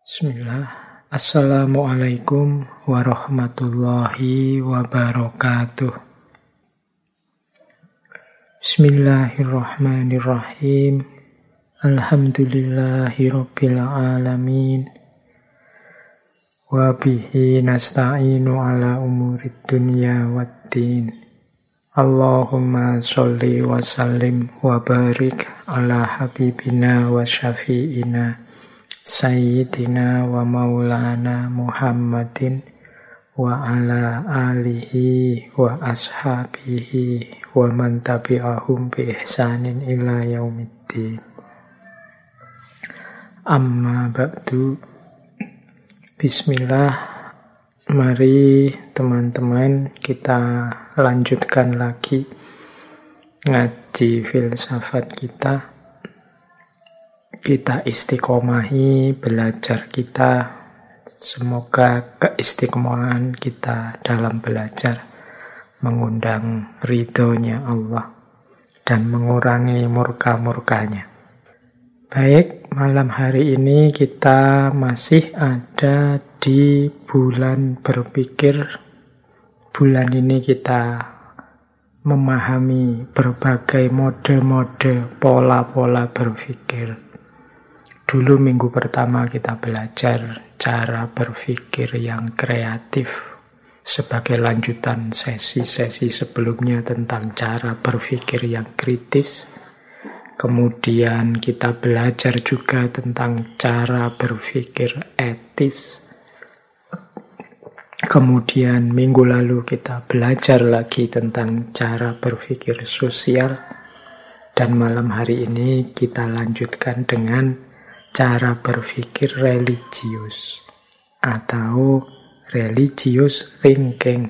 Bismillah. Assalamualaikum warahmatullahi wabarakatuh. Bismillahirrahmanirrahim. Alhamdulillahirabbil alamin. Wa bihi nasta'inu ala umurid dunya waddin. Allahumma sholli wa sallim wa barik ala habibina wa syafi'ina Sayyidina wa maulana Muhammadin wa ala alihi wa ashabihi wa man tabi'ahum bi ihsanin ila yaumiddin. Amma ba'du. Bismillah. Mari teman-teman kita lanjutkan lagi ngaji filsafat kita. Kita istiqomahi belajar kita. Semoga keistiqomahan kita dalam belajar mengundang ridhonya Allah dan mengurangi murka-murkanya. Baik, malam hari ini kita masih ada di bulan berpikir. Bulan ini kita memahami berbagai mode-mode pola-pola berpikir. Dulu minggu pertama kita belajar cara berpikir yang kreatif sebagai lanjutan sesi-sesi sebelumnya tentang cara berpikir yang kritis. Kemudian kita belajar juga tentang cara berpikir etis. Kemudian minggu lalu kita belajar lagi tentang cara berpikir sosial. Dan malam hari ini kita lanjutkan dengan cara berpikir religius atau religious thinking.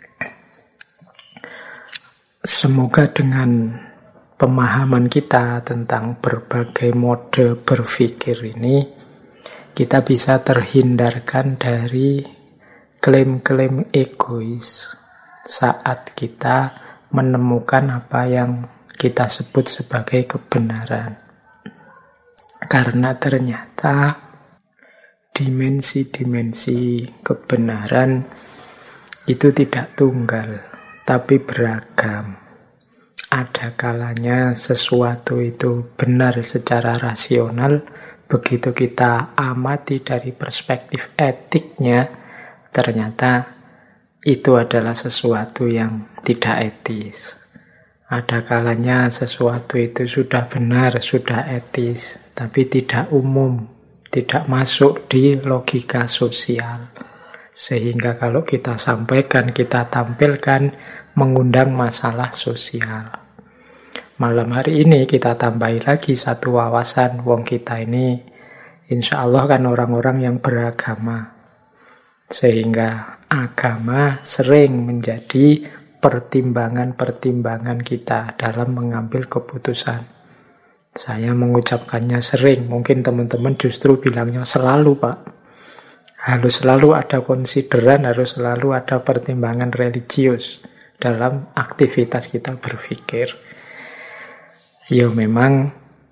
Semoga dengan pemahaman kita tentang berbagai mode berpikir ini, kita bisa terhindarkan dari klaim-klaim egois saat kita menemukan apa yang kita sebut sebagai kebenaran. Karena ternyata dimensi-dimensi kebenaran itu tidak tunggal, tapi beragam. Ada kalanya sesuatu itu benar secara rasional, begitu kita amati dari perspektif etiknya, ternyata itu adalah sesuatu yang tidak etis. Ada kalanya sesuatu itu sudah benar, sudah etis, tapi tidak umum, tidak masuk di logika sosial. Sehingga kalau kita sampaikan, kita tampilkan, mengundang masalah sosial. Malam hari ini kita tambahi lagi satu wawasan. Wong kita ini insya Allah kan orang-orang yang beragama. Sehingga agama sering menjadi pertimbangan-pertimbangan kita dalam mengambil keputusan. Saya mengucapkannya sering, mungkin teman-teman justru bilangnya selalu, Pak. Harus selalu ada konsideran, harus selalu ada pertimbangan religius dalam aktivitas kita berpikir. Ya memang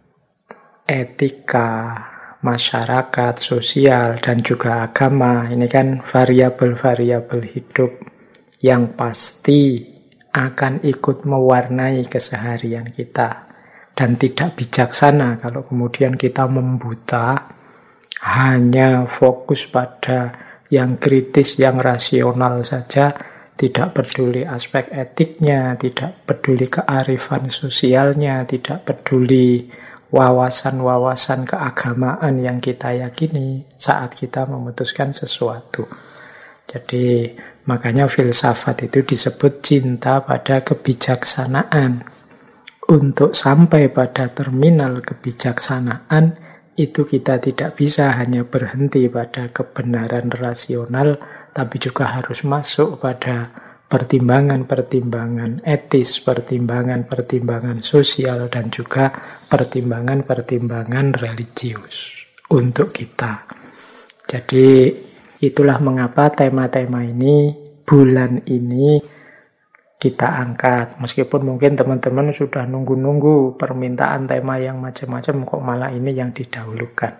etika masyarakat, sosial, dan juga agama ini kan variabel-variabel hidup yang pasti akan ikut mewarnai keseharian kita. Dan tidak bijaksana kalau kemudian kita membuta hanya fokus pada yang kritis, yang rasional saja, tidak peduli aspek etiknya, tidak peduli kearifan sosialnya, tidak peduli wawasan-wawasan keagamaan yang kita yakini saat kita memutuskan sesuatu. Jadi makanya filsafat itu disebut cinta pada kebijaksanaan. Untuk sampai pada terminal kebijaksanaan, itu kita tidak bisa hanya berhenti pada kebenaran rasional, tapi juga harus masuk pada pertimbangan-pertimbangan etis, pertimbangan-pertimbangan sosial, dan juga pertimbangan-pertimbangan religius untuk kita. Jadi itulah mengapa tema-tema ini, bulan ini kita angkat. Meskipun mungkin teman-teman sudah nunggu-nunggu permintaan tema yang macam-macam, kok malah ini yang didahulukan.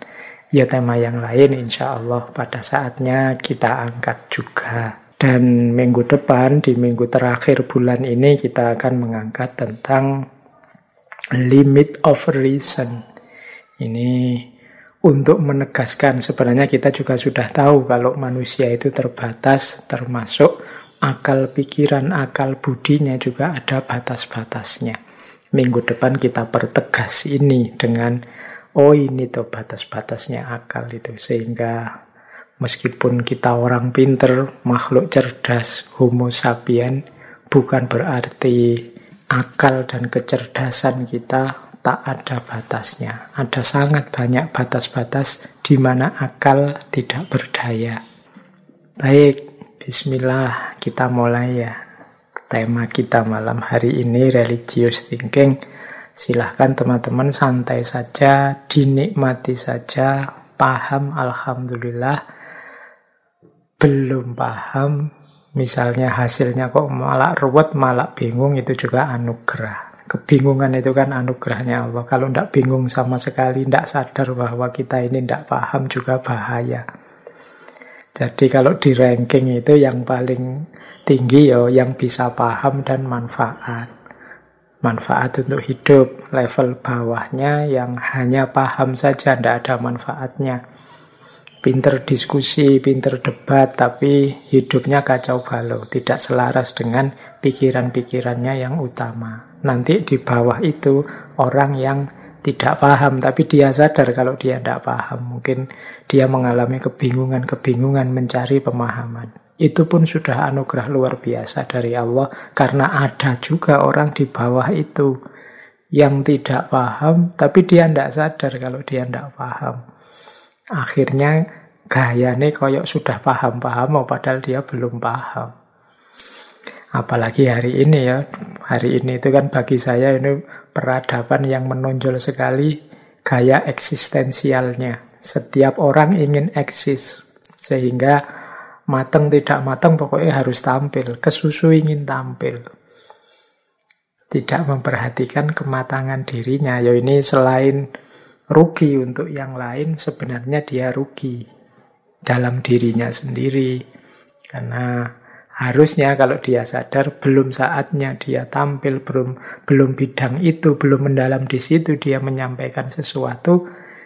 Ya tema yang lain insya Allah pada saatnya kita angkat juga. Dan minggu depan, di minggu terakhir bulan ini, kita akan mengangkat tentang limit of reason. Ini untuk menegaskan, sebenarnya kita juga sudah tahu kalau manusia itu terbatas, termasuk akal pikiran, akal budinya juga ada batas-batasnya. Minggu depan kita pertegas ini dengan, oh ini tuh batas-batasnya akal itu. Sehingga meskipun kita orang pinter, makhluk cerdas, homo sapien, bukan berarti akal dan kecerdasan kita tak ada batasnya. Ada sangat banyak batas-batas di mana akal tidak berdaya. Baik, bismillah, kita mulai ya. Tema kita malam hari ini religious thinking. Silahkan teman-teman santai saja, dinikmati saja. Paham, alhamdulillah. Belum paham, misalnya hasilnya kok malah ruwet, malah bingung, itu juga anugerah. Kebingungan itu kan anugerahnya Allah. Kalau tidak bingung sama sekali, tidak sadar bahwa kita ini tidak paham, juga bahaya. Jadi kalau di ranking itu yang paling tinggi ya yang bisa paham dan manfaat. Manfaat untuk hidup. Level bawahnya yang hanya paham saja, tidak ada manfaatnya. Pinter diskusi, pinter debat, tapi hidupnya kacau balau. Tidak selaras dengan pikiran-pikirannya yang utama. Nanti di bawah itu orang yang tidak paham, tapi dia sadar kalau dia tidak paham. Mungkin dia mengalami kebingungan-kebingungan mencari pemahaman. Itu pun sudah anugerah luar biasa dari Allah, karena ada juga orang di bawah itu yang tidak paham, tapi dia tidak sadar kalau dia tidak paham. Akhirnya gayane koyok sudah paham-paham, padahal dia belum paham. Apalagi hari ini ya. Hari ini itu kan bagi saya ini peradaban yang menonjol sekali gaya eksistensialnya. Setiap orang ingin eksis. Sehingga mateng tidak mateng pokoknya harus tampil. Kesusu ingin tampil. Tidak memperhatikan kematangan dirinya. Ya ini selain rugi untuk yang lain, sebenarnya dia rugi dalam dirinya sendiri. Karena harusnya kalau dia sadar belum saatnya dia tampil, belum bidang itu, belum mendalam di situ dia menyampaikan sesuatu,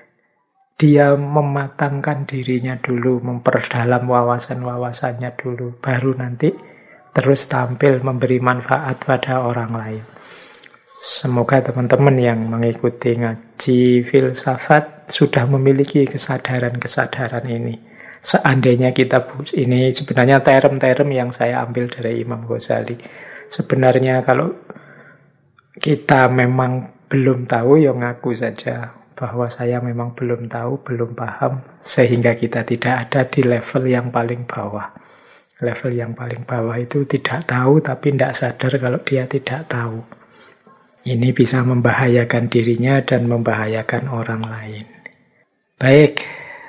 dia mematangkan dirinya dulu, memperdalam wawasan-wawasannya dulu, baru nanti terus tampil memberi manfaat pada orang lain. Semoga teman-teman yang mengikuti ngaji filsafat sudah memiliki kesadaran-kesadaran ini. Seandainya kita, ini sebenarnya term-term yang saya ambil dari Imam Ghazali. Sebenarnya kalau kita memang belum tahu, ya ngaku saja bahwa saya memang belum tahu, belum paham, sehingga kita tidak ada di level yang paling bawah. Level yang paling bawah itu tidak tahu, tapi tidak sadar kalau dia tidak tahu. Ini bisa membahayakan dirinya dan membahayakan orang lain. Baik,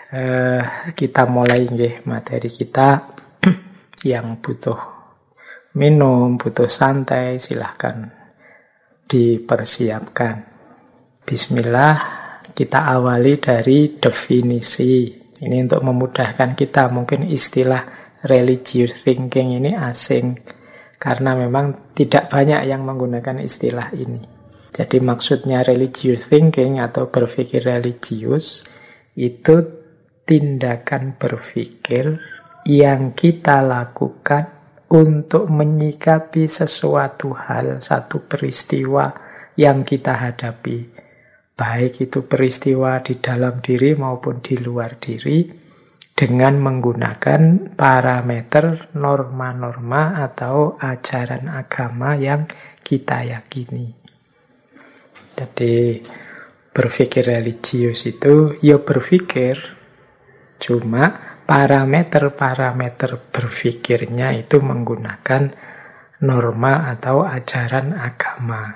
kita mulai materi kita. Yang butuh minum, butuh santai, silahkan dipersiapkan. Bismillah, kita awali dari definisi. Ini untuk memudahkan kita. Mungkin istilah religious thinking ini asing, karena memang tidak banyak yang menggunakan istilah ini. Jadi maksudnya religious thinking atau berpikir religius itu tindakan berpikir yang kita lakukan untuk menyikapi sesuatu hal, satu peristiwa yang kita hadapi. Baik itu peristiwa di dalam diri maupun di luar diri, dengan menggunakan parameter norma-norma atau ajaran agama yang kita yakini. Jadi berpikir religius itu ya berpikir, cuma parameter-parameter berpikirnya itu menggunakan norma atau ajaran agama.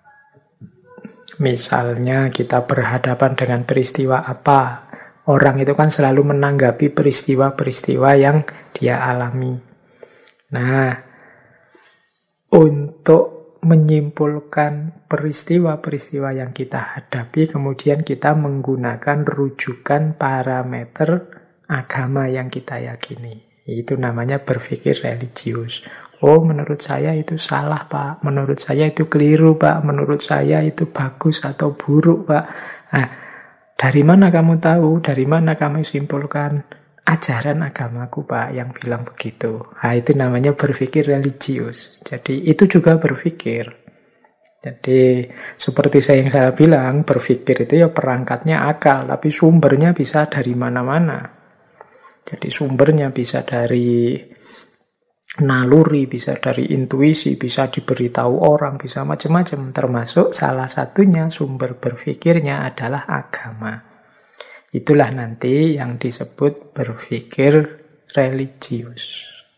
Misalnya kita berhadapan dengan peristiwa apa, orang itu kan selalu menanggapi peristiwa-peristiwa yang dia alami. Nah, untuk menyimpulkan peristiwa-peristiwa yang kita hadapi, kemudian kita menggunakan rujukan parameter agama yang kita yakini. Itu namanya berpikir religius. Oh, menurut saya itu salah, Pak. Menurut saya itu keliru, Pak. Menurut saya itu bagus atau buruk, Pak. Nah, dari mana kamu tahu? Dari mana kamu simpulkan? Ajaran agamaku, Pak, yang bilang begitu. Nah, itu namanya berpikir religius. Jadi, itu juga berpikir. Jadi, seperti yang saya bilang, berpikir itu ya perangkatnya akal, tapi sumbernya bisa dari mana-mana. Jadi, sumbernya bisa dari naluri, bisa dari intuisi, bisa diberitahu orang, bisa macam-macam. Termasuk salah satunya sumber berpikirnya adalah agama. Itulah nanti yang disebut berpikir religius.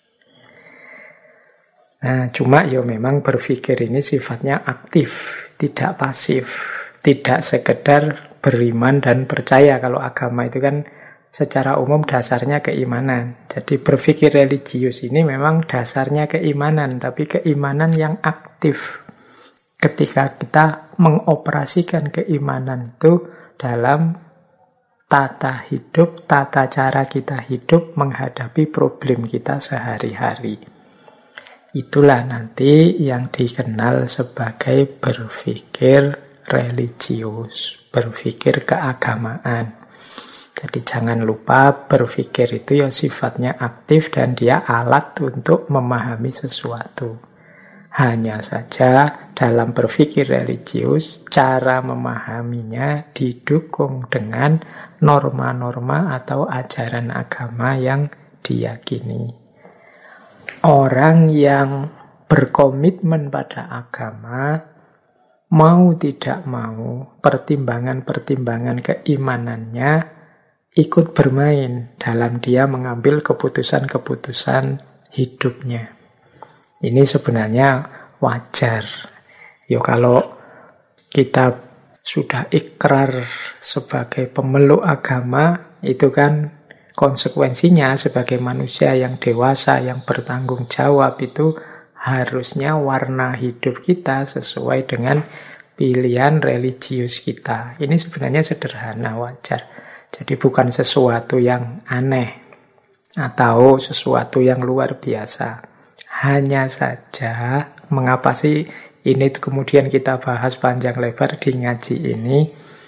Nah, cuma ya memang berpikir ini sifatnya aktif, tidak pasif. Tidak sekedar beriman dan percaya. Kalau agama itu kan secara umum dasarnya keimanan. Jadi berpikir religius ini memang dasarnya keimanan, tapi keimanan yang aktif. Ketika kita mengoperasikan keimanan itu dalam tata hidup, tata cara kita hidup menghadapi problem kita sehari-hari. Itulah nanti yang dikenal sebagai berpikir religius, berpikir keagamaan. Jadi jangan lupa berpikir itu ya sifatnya aktif dan dia alat untuk memahami sesuatu. Hanya saja dalam berpikir religius, cara memahaminya didukung dengan norma-norma atau ajaran agama yang diyakini. Orang yang berkomitmen pada agama, mau tidak mau, pertimbangan-pertimbangan keimanannya ikut bermain dalam dia mengambil keputusan-keputusan hidupnya. Ini sebenarnya wajar. Ya kalau kita sudah ikrar sebagai pemeluk agama, itu kan konsekuensinya sebagai manusia yang dewasa, yang bertanggung jawab, itu harusnya warna hidup kita sesuai dengan pilihan religius kita. Ini sebenarnya sederhana, wajar. Jadi bukan sesuatu yang aneh atau sesuatu yang luar biasa. Hanya saja, mengapa sih ini kemudian kita bahas panjang lebar di ngaji ini?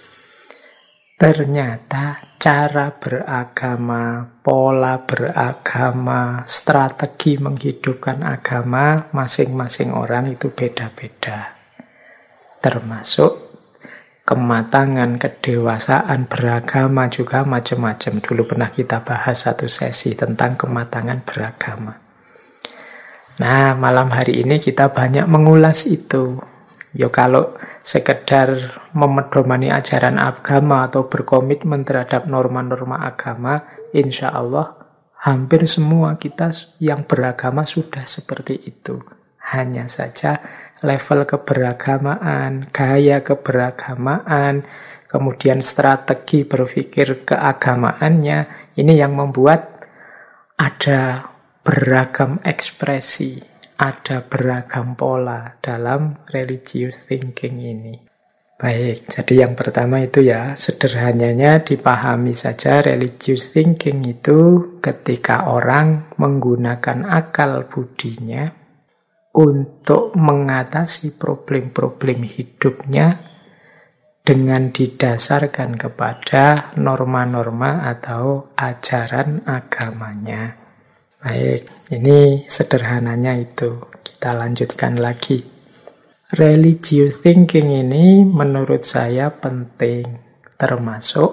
Ternyata cara beragama, pola beragama, strategi menghidupkan agama masing-masing orang itu beda-beda. Termasuk kematangan, kedewasaan beragama juga macam-macam. Dulu pernah kita bahas satu sesi tentang kematangan beragama. Nah, malam hari ini kita banyak mengulas itu. Ya kalau sekedar memedomani ajaran agama atau berkomitmen terhadap norma-norma agama, insya Allah hampir semua kita yang beragama sudah seperti itu. Hanya saja level keberagamaan, gaya keberagamaan, kemudian strategi berpikir keagamaannya, ini yang membuat ada beragam ekspresi, ada beragam pola dalam religious thinking ini. Baik, jadi yang pertama itu ya, sederhananya dipahami saja religious thinking itu ketika orang menggunakan akal budinya untuk mengatasi problem-problem hidupnya dengan didasarkan kepada norma-norma atau ajaran agamanya. Baik, ini sederhananya itu. Kita lanjutkan lagi. Religious thinking ini menurut saya penting, termasuk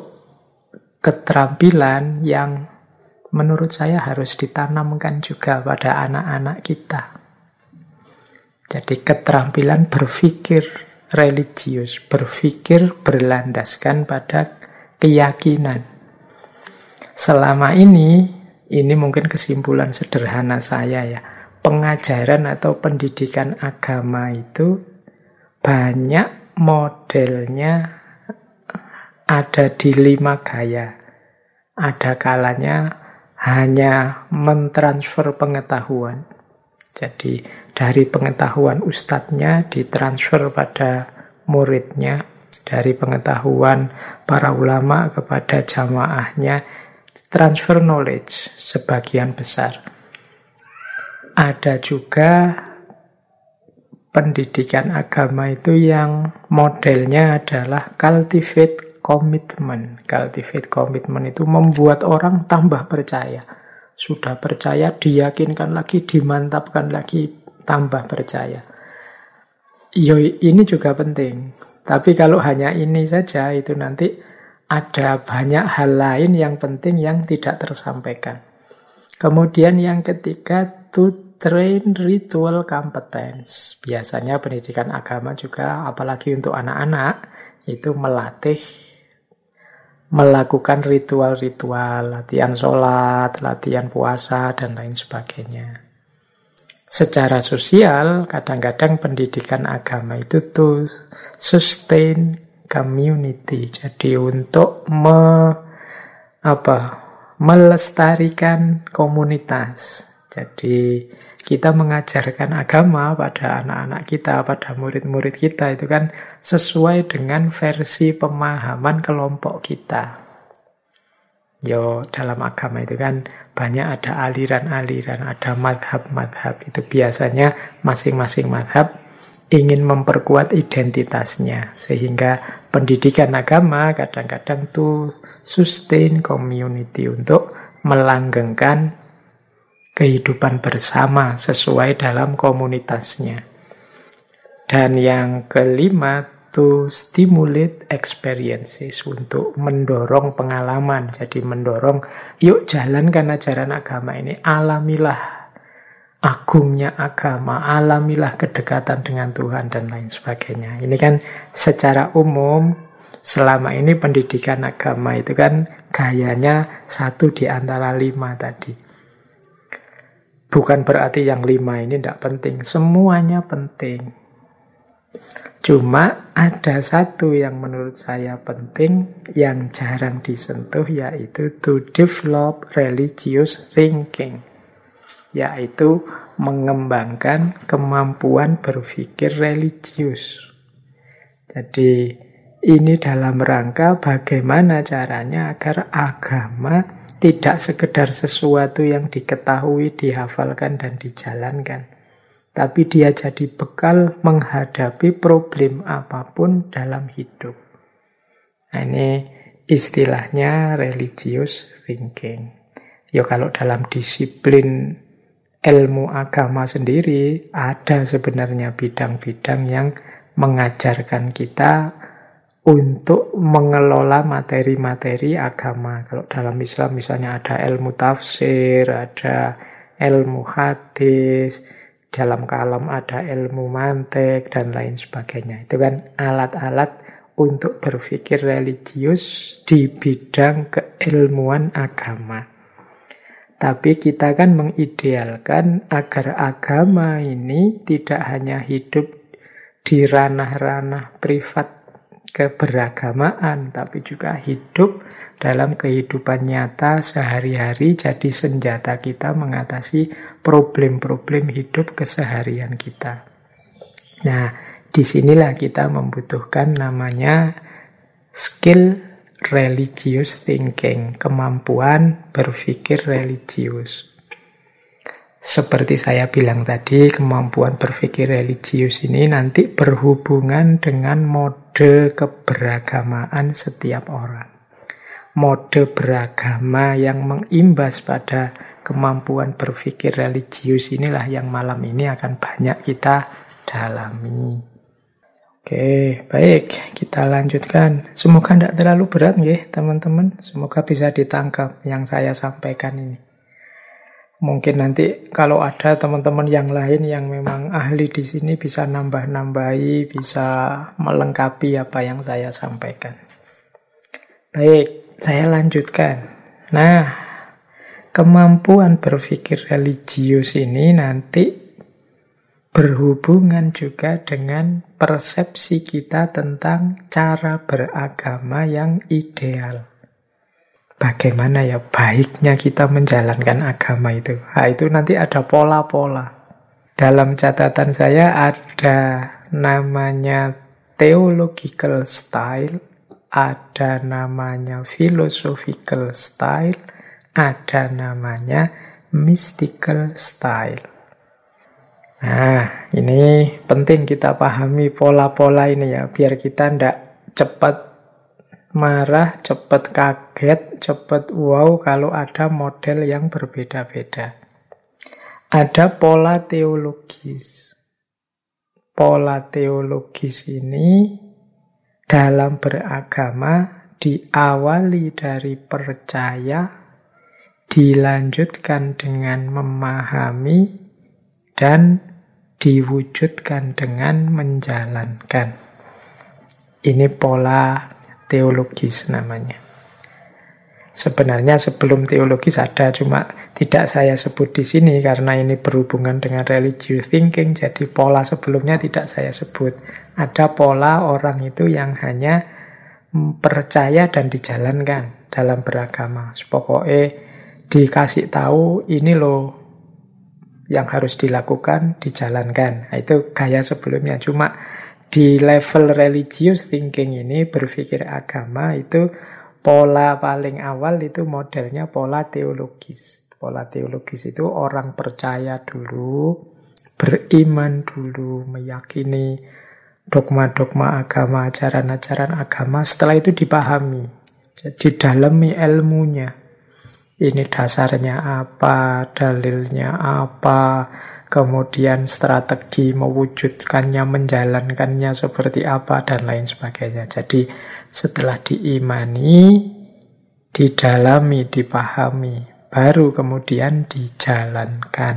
keterampilan yang menurut saya harus ditanamkan juga pada anak-anak kita. Jadi keterampilan berpikir religius, berpikir berlandaskan pada keyakinan. Selama ini mungkin kesimpulan sederhana saya ya, pengajaran atau pendidikan agama itu banyak modelnya ada di 5 gaya. Ada kalanya hanya mentransfer pengetahuan. Jadi Dari pengetahuan ustadznya ditransfer pada muridnya, dari pengetahuan para ulama kepada jamaahnya, transfer knowledge sebagian besar. Ada juga pendidikan agama itu yang modelnya adalah cultivate commitment. Cultivate commitment itu membuat orang tambah percaya. Sudah percaya, diyakinkan lagi, dimantapkan lagi, tambah percaya. Ini juga penting. Tapi kalau hanya ini saja, itu nanti ada banyak hal lain yang penting yang tidak tersampaikan. Kemudian yang ketiga, to train ritual competence. Biasanya pendidikan agama juga, apalagi untuk anak-anak, itu melatih melakukan ritual-ritual, latihan sholat, latihan puasa, dan lain sebagainya. Secara sosial, kadang-kadang pendidikan agama itu to sustain community. Jadi untuk melestarikan komunitas. Jadi kita mengajarkan agama pada anak-anak kita, pada murid-murid kita itu kan sesuai dengan versi pemahaman kelompok kita. Dalam agama itu kan banyak ada aliran-aliran, ada madhab-madhab. Itu biasanya masing-masing madhab ingin memperkuat identitasnya. Sehingga pendidikan agama kadang-kadang to sustain community, untuk melanggengkan kehidupan bersama sesuai dalam komunitasnya. Dan yang kelima, to stimulate experiences, untuk mendorong pengalaman. Jadi mendorong, yuk jalankan ajaran agama ini, alamilah agungnya agama, alamilah kedekatan dengan Tuhan, dan lain sebagainya. Ini kan secara umum, selama ini pendidikan agama itu kan gayanya 1 di antara 5 tadi. Bukan berarti yang 5 ini tidak penting. Semuanya penting. Cuma ada satu yang menurut saya penting, yang jarang disentuh, yaitu to develop religious thinking. Yaitu mengembangkan kemampuan berpikir religius. Jadi ini dalam rangka bagaimana caranya agar agama tidak sekedar sesuatu yang diketahui, dihafalkan, dan dijalankan. Tapi dia jadi bekal menghadapi problem apapun dalam hidup. Nah, ini istilahnya religious thinking. Kalau dalam disiplin ilmu agama sendiri, ada sebenarnya bidang-bidang yang mengajarkan kita untuk mengelola materi-materi agama. Kalau dalam Islam misalnya ada ilmu tafsir, ada ilmu hadis, dalam kalam ada ilmu mantik, dan lain sebagainya. Itu kan alat-alat untuk berpikir religius di bidang keilmuan agama. Tapi kita kan mengidealkan agar agama ini tidak hanya hidup di ranah-ranah privat keberagamaan, tapi juga hidup dalam kehidupan nyata sehari-hari, jadi senjata kita mengatasi problem-problem hidup keseharian kita. Nah, disinilah kita membutuhkan namanya skill religious thinking, kemampuan berpikir religius. Seperti saya bilang tadi, kemampuan berpikir religius ini nanti berhubungan dengan mode keberagamaan setiap orang. Mode beragama yang mengimbas pada kemampuan berpikir religius inilah yang malam ini akan banyak kita dalami. Oke, baik, kita lanjutkan. Semoga tidak terlalu berat ya teman-teman. Semoga bisa ditangkap yang saya sampaikan ini. Mungkin nanti kalau ada teman-teman yang lain yang memang ahli di sini bisa nambah-nambahi, bisa melengkapi apa yang saya sampaikan. Baik, saya lanjutkan. Nah, kemampuan berpikir religius ini nanti berhubungan juga dengan persepsi kita tentang cara beragama yang ideal. Bagaimana ya baiknya kita menjalankan agama itu. Nah, itu nanti ada pola-pola. Dalam catatan saya ada namanya theological style, ada namanya philosophical style, ada namanya mystical style. Nah, ini penting kita pahami pola-pola ini ya, biar kita tidak cepat marah, cepat kaget, cepat wow kalau ada model yang berbeda-beda. Ada pola teologis. Pola teologis ini dalam beragama diawali dari percaya, dilanjutkan dengan memahami, dan diwujudkan dengan menjalankan. Ini pola teologis namanya. Sebenarnya sebelum teologis ada, cuma tidak saya sebut di sini karena ini berhubungan dengan religious thinking, jadi pola sebelumnya tidak saya sebut. Ada pola orang itu yang hanya percaya dan dijalankan dalam beragama. Pokoknya dikasih tahu ini loh yang harus dilakukan, dijalankan. Nah, itu gaya sebelumnya. Cuma di level religious thinking ini, berpikir agama, itu pola paling awal itu modelnya pola teologis. Pola teologis itu orang percaya dulu, beriman dulu, meyakini dogma-dogma agama, ajaran-ajaran agama. Setelah itu dipahami, jadi dalami ilmunya. Ini dasarnya apa, dalilnya apa, kemudian strategi mewujudkannya, menjalankannya seperti apa, dan lain sebagainya. Jadi setelah diimani, didalami, dipahami, baru kemudian dijalankan.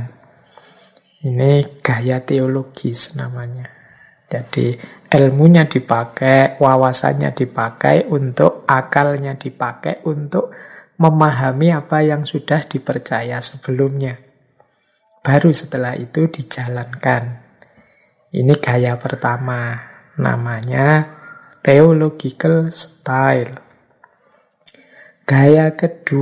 Ini gaya teologis namanya. Jadi ilmunya dipakai, wawasannya dipakai, untuk akalnya dipakai, untuk memahami apa yang sudah dipercaya sebelumnya. Baru setelah itu dijalankan. Ini gaya pertama, namanya theological style. Gaya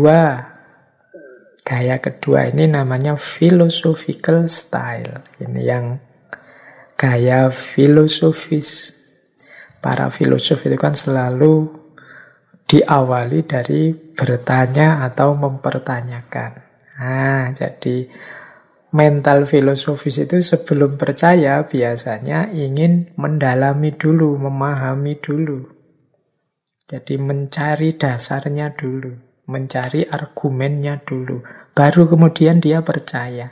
kedua ini namanya philosophical style. Ini yang gaya filosofis. Para filosof itu kan selalu diawali dari bertanya atau mempertanyakan. Nah, jadi mental filosofis itu sebelum percaya biasanya ingin mendalami dulu, memahami dulu. Jadi mencari dasarnya dulu, mencari argumennya dulu, baru kemudian dia percaya.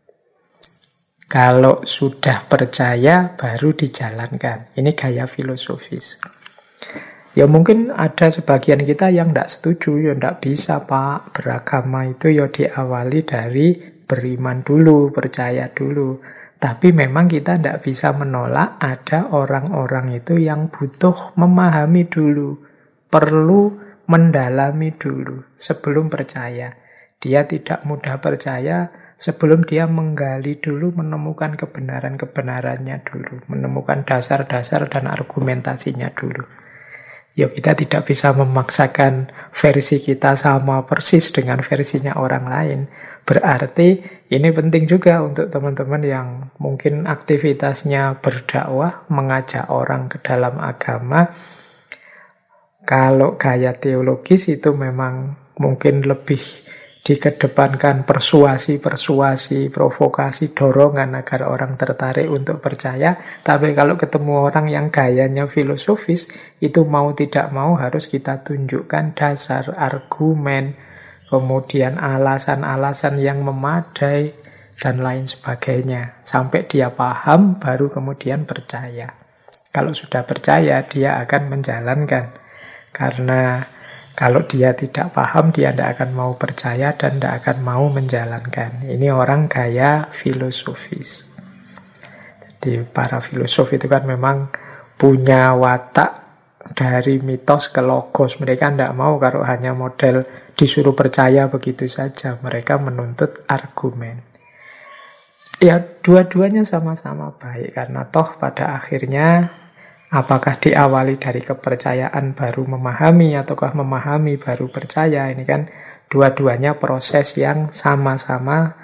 Kalau sudah percaya, baru dijalankan. Ini gaya filosofis. Ya mungkin ada sebagian kita yang tidak setuju, ya tidak bisa Pak, beragama itu ya diawali dari beriman dulu, percaya dulu. Tapi memang kita tidak bisa menolak ada orang-orang itu yang butuh memahami dulu, perlu mendalami dulu sebelum percaya. Dia tidak mudah percaya sebelum dia menggali dulu, menemukan kebenaran-kebenarannya dulu, menemukan dasar-dasar dan argumentasinya dulu. Ya kita tidak bisa memaksakan versi kita sama persis dengan versinya orang lain. Berarti ini penting juga untuk teman-teman yang mungkin aktivitasnya berdakwah, mengajak orang ke dalam agama. Kalau gaya teologis itu memang mungkin lebih dikedepankan persuasi, provokasi, dorongan agar orang tertarik untuk percaya. Tapi kalau ketemu orang yang gayanya filosofis, itu mau tidak mau harus kita tunjukkan dasar, argumen, kemudian alasan-alasan yang memadai, dan lain sebagainya. Sampai dia paham, baru kemudian percaya. Kalau sudah percaya, dia akan menjalankan. Karena kalau dia tidak paham, dia tidak akan mau percaya dan tidak akan mau menjalankan. Ini orang gaya filosofis. Jadi para filosof itu kan memang punya watak dari mitos ke logos. Mereka tidak mau kalau hanya model disuruh percaya begitu saja. Mereka menuntut argumen. Ya dua-duanya sama-sama baik. Karena toh pada akhirnya apakah diawali dari kepercayaan baru memahami, ataukah memahami baru percaya? Ini kan dua-duanya proses yang sama-sama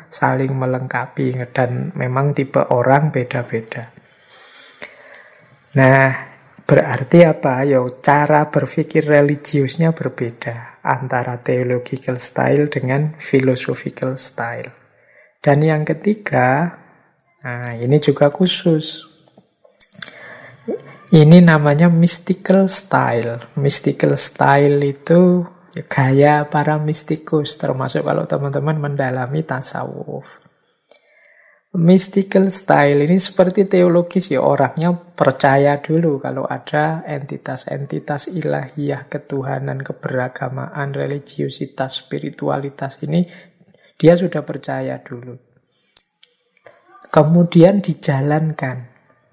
saling melengkapi dan memang tipe orang beda-beda. Nah, berarti apa? Ya, cara berpikir religiusnya berbeda antara theological style dengan philosophical style. Dan yang ketiga, nah ini juga khusus. Ini namanya mystical style. Mystical style itu gaya para mistikus, termasuk kalau teman-teman mendalami tasawuf. Mystical style ini seperti teologis ya, orangnya percaya dulu kalau ada entitas-entitas ilahiyah, ketuhanan, keberagamaan, religiusitas, spiritualitas ini, dia sudah percaya dulu. Kemudian dijalankan,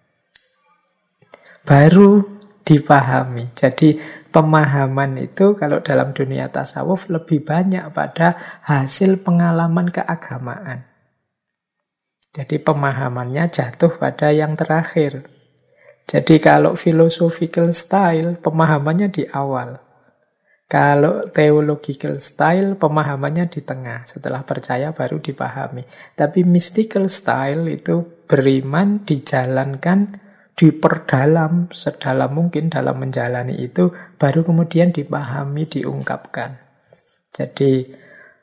baru dipahami. Jadi pemahaman itu kalau dalam dunia tasawuf lebih banyak pada hasil pengalaman keagamaan. Jadi pemahamannya jatuh pada yang terakhir. Jadi kalau philosophical style, pemahamannya di awal. Kalau theological style, pemahamannya di tengah. Setelah percaya baru dipahami. Tapi mystical style itu beriman, dijalankan, diperdalam sedalam mungkin dalam menjalani itu, baru kemudian dipahami, diungkapkan. Jadi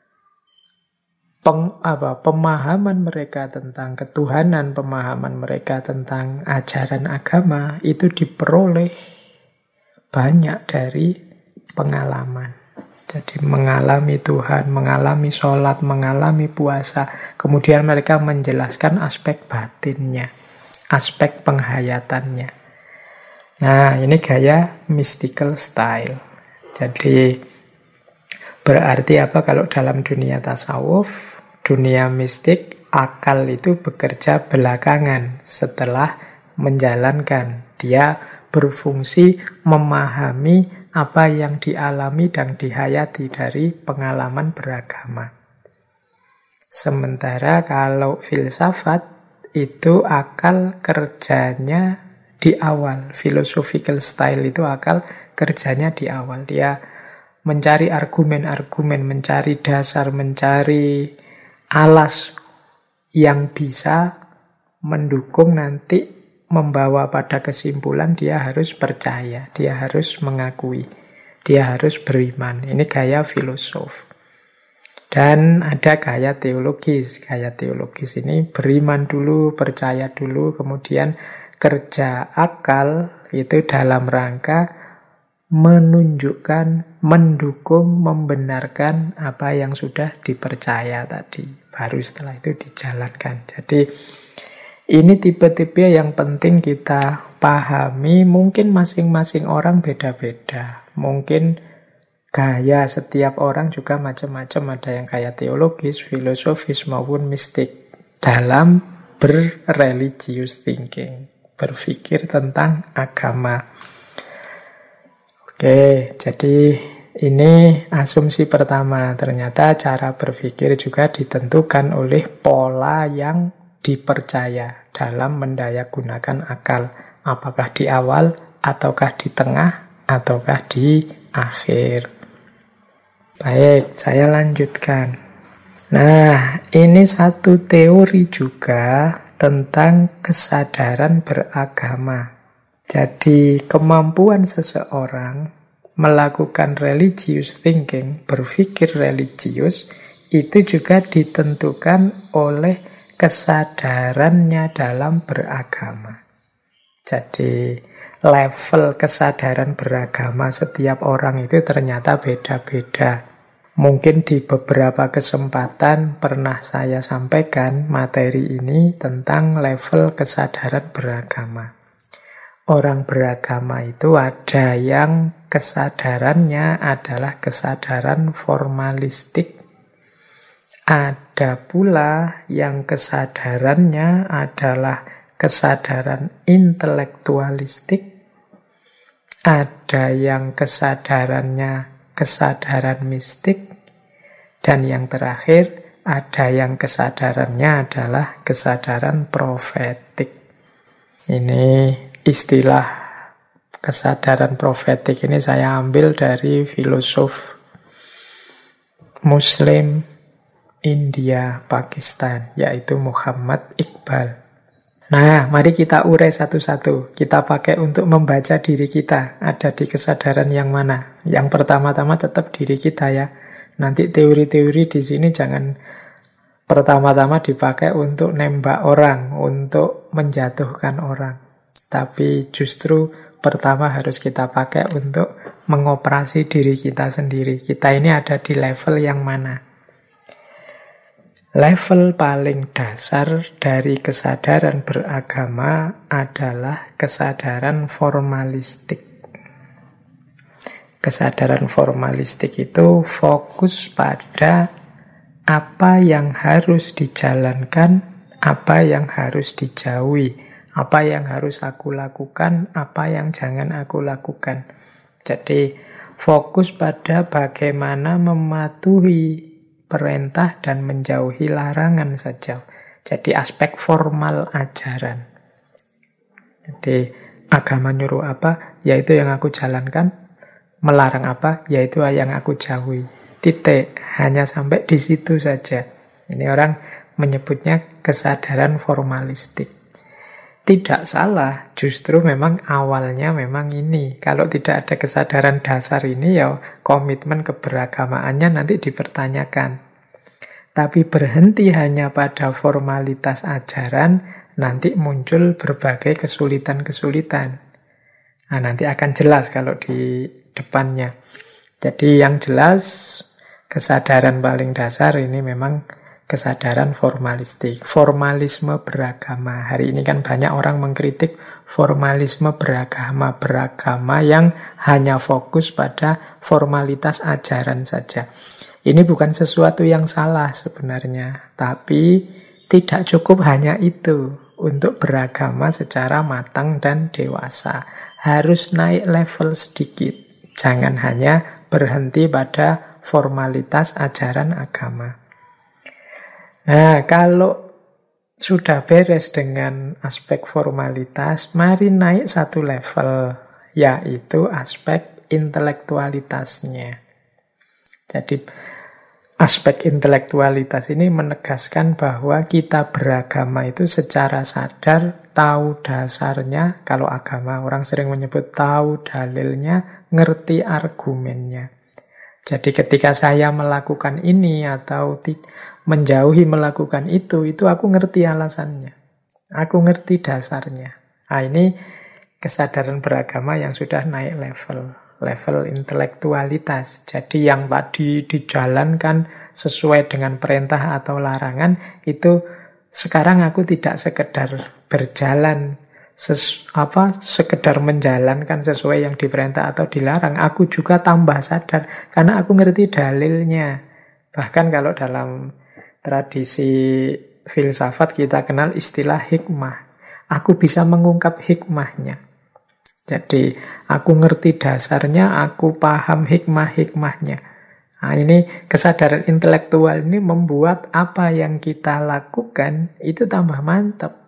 pemahaman mereka tentang ketuhanan, pemahaman mereka tentang ajaran agama itu diperoleh banyak dari pengalaman. Jadi mengalami Tuhan, mengalami sholat, mengalami puasa, kemudian mereka menjelaskan aspek batinnya, aspek penghayatannya. Nah, ini gaya mystical style. Jadi berarti apa kalau dalam dunia tasawuf, dunia mistik, akal itu bekerja belakangan setelah menjalankan. Dia berfungsi memahami apa yang dialami dan dihayati dari pengalaman beragama. Sementara kalau filsafat, itu akal kerjanya di awal. Philosophical style itu akal kerjanya di awal. Dia mencari argumen-argumen, mencari dasar, mencari alas yang bisa mendukung nanti membawa pada kesimpulan dia harus percaya, dia harus mengakui, dia harus beriman. Ini gaya filosof. Dan ada gaya teologis. Gaya teologis ini beriman dulu, percaya dulu, kemudian kerja akal itu dalam rangka menunjukkan, mendukung, membenarkan apa yang sudah dipercaya tadi. Baru setelah itu dijalankan. Jadi ini tipe-tipe yang penting kita pahami. Mungkin masing-masing orang beda-beda. Mungkin gaya setiap orang juga macam-macam. Ada yang gaya teologis, filosofis maupun mistik dalam berreligious thinking, berpikir tentang agama. Oke, jadi ini asumsi pertama. Ternyata cara berpikir juga ditentukan oleh pola yang dipercaya dalam mendayagunakan akal. Apakah di awal, ataukah di tengah, ataukah di akhir. Baik, saya lanjutkan. Nah, ini satu teori juga tentang kesadaran beragama. Jadi kemampuan seseorang melakukan religious thinking, berpikir religius, itu juga ditentukan oleh kesadarannya dalam beragama. Jadi level kesadaran beragama setiap orang itu ternyata beda-beda. Mungkin di beberapa kesempatan pernah saya sampaikan materi ini tentang level kesadaran beragama. Orang beragama itu ada yang kesadarannya adalah kesadaran formalistik. Ada pula yang kesadarannya adalah kesadaran intelektualistik. Ada yang kesadarannya kesadaran mistik. Dan yang terakhir, ada yang kesadarannya adalah kesadaran profetik. Ini istilah kesadaran profetik ini saya ambil dari filosof Muslim India, Pakistan, yaitu Muhammad Iqbal. Nah, mari kita urai satu-satu. Kita pakai untuk membaca diri kita. Ada di kesadaran yang mana? Yang pertama-tama tetap diri kita ya. Nanti teori-teori di sini jangan pertama-tama dipakai untuk nembak orang, untuk menjatuhkan orang. Tapi justru pertama harus kita pakai untuk mengoperasi diri kita sendiri. Kita ini ada di level yang mana? Level paling dasar dari kesadaran beragama adalah kesadaran formalistik. Kesadaran formalistik itu fokus pada apa yang harus dijalankan, apa yang harus dijauhi, apa yang harus aku lakukan, apa yang jangan aku lakukan. Jadi fokus pada bagaimana mematuhi perintah dan menjauhi larangan saja. Jadi aspek formal ajaran. Jadi agama nyuruh apa, yaitu yang aku jalankan. Melarang apa, yaitu yang aku jauhi. Titik, hanya sampai di situ saja. Ini orang menyebutnya kesadaran formalistik. Tidak salah, justru memang awalnya memang ini. Kalau tidak ada kesadaran dasar ini, ya komitmen keberagamaannya nanti dipertanyakan. Tapi berhenti hanya pada formalitas ajaran, nanti muncul berbagai kesulitan-kesulitan. Nah, nanti akan jelas kalau di depannya. Jadi yang jelas kesadaran paling dasar ini memang kesadaran formalistik. Formalisme beragama. Hari ini kan banyak orang mengkritik formalisme beragama. Beragama yang hanya fokus pada formalitas ajaran saja. Ini bukan sesuatu yang salah sebenarnya. Tapi tidak cukup hanya itu untuk beragama secara matang dan dewasa. Harus naik level sedikit. Jangan hanya berhenti pada formalitas ajaran agama. Nah, kalau sudah beres dengan aspek formalitas, mari naik satu level, yaitu aspek intelektualitasnya. Jadi, aspek intelektualitas ini menegaskan bahwa kita beragama itu secara sadar, tahu dasarnya. Kalau agama, orang sering menyebut tahu dalilnya, ngerti argumennya. Jadi ketika saya melakukan ini atau menjauhi melakukan itu aku ngerti alasannya. Aku ngerti dasarnya. Nah, ini kesadaran beragama yang sudah naik level intelektualitas. Jadi yang tadi dijalankan sesuai dengan perintah atau larangan, itu sekarang aku tidak sekedar berjalan sekedar menjalankan sesuai yang diperintah atau dilarang, aku juga tambah sadar karena aku ngerti dalilnya. Bahkan kalau dalam tradisi filsafat kita kenal istilah hikmah. Aku bisa mengungkap hikmahnya. Jadi aku ngerti dasarnya, aku paham hikmah-hikmahnya. Nah, ini kesadaran intelektual ini membuat apa yang kita lakukan itu tambah mantap.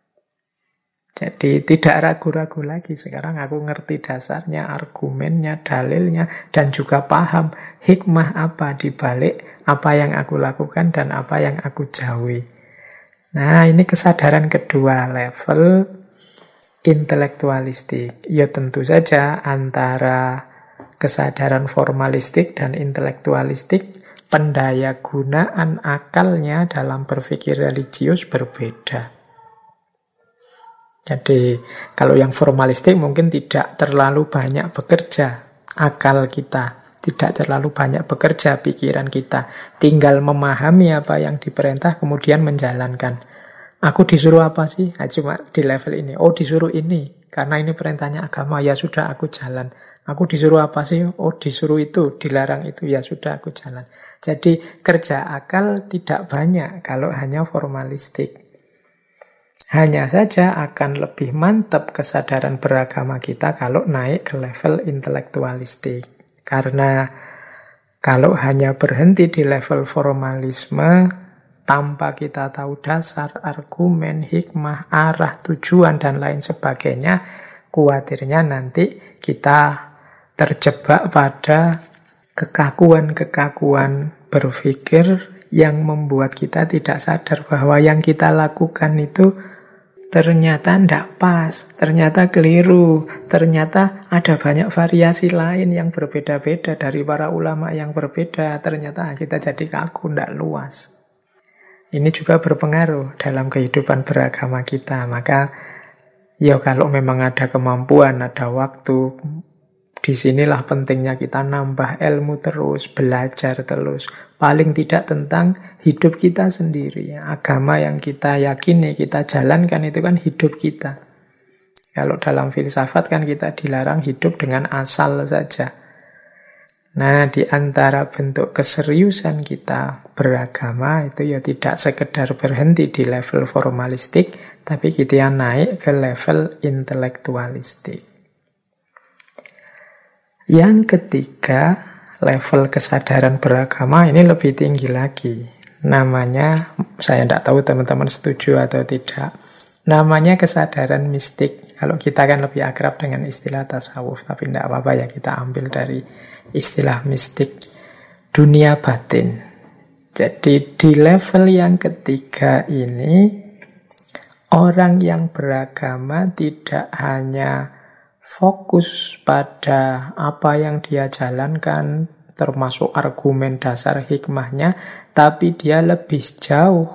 Jadi tidak ragu-ragu lagi. Sekarang aku ngerti dasarnya, argumennya, dalilnya, dan juga paham hikmah apa di balik apa yang aku lakukan dan apa yang aku jauhi. Nah, ini kesadaran kedua, level intelektualistik. Ya tentu saja antara kesadaran formalistik dan intelektualistik, pendaya gunaan akalnya dalam berpikir religius berbeda. Jadi kalau yang formalistik mungkin tidak terlalu banyak bekerja akal kita, tidak terlalu banyak bekerja pikiran kita, tinggal memahami apa yang diperintah kemudian menjalankan. Aku disuruh apa sih? Nah, cuma di level ini. Oh, disuruh ini karena ini perintahnya agama, ya sudah aku jalan. Aku disuruh apa sih? Oh, disuruh itu, dilarang itu, ya sudah aku jalan. Jadi kerja akal tidak banyak kalau hanya formalistik. Hanya saja akan lebih mantap kesadaran beragama kita kalau naik ke level intelektualistik. Karena kalau hanya berhenti di level formalisme, tanpa kita tahu dasar, argumen, hikmah, arah, tujuan, dan lain sebagainya, khawatirnya nanti kita terjebak pada kekakuan-kekakuan berpikir yang membuat kita tidak sadar bahwa yang kita lakukan itu ternyata tidak pas, ternyata keliru, ternyata ada banyak variasi lain yang berbeda-beda dari para ulama yang berbeda. Ternyata kita jadi kaku, tidak luas. Ini juga berpengaruh dalam kehidupan beragama kita. Maka ya kalau memang ada kemampuan, ada waktu, disinilah pentingnya kita nambah ilmu terus, belajar terus. Paling tidak tentang hidup kita sendiri. Agama yang kita yakini, kita jalankan itu kan hidup kita. Kalau dalam filsafat kan kita dilarang hidup dengan asal saja. Nah, di antara bentuk keseriusan kita beragama itu ya tidak sekedar berhenti di level formalistik, tapi kita naik ke level intelektualistik. Yang ketiga, level kesadaran beragama ini lebih tinggi lagi. Namanya, saya tidak tahu teman-teman setuju atau tidak, namanya kesadaran mistik. Kalau kita kan lebih akrab dengan istilah tasawuf, tapi tidak apa-apa ya kita ambil dari istilah mistik, dunia batin. Jadi di level yang ketiga ini, orang yang beragama tidak hanya fokus pada apa yang dia jalankan, termasuk argumen dasar hikmahnya, tapi dia lebih jauh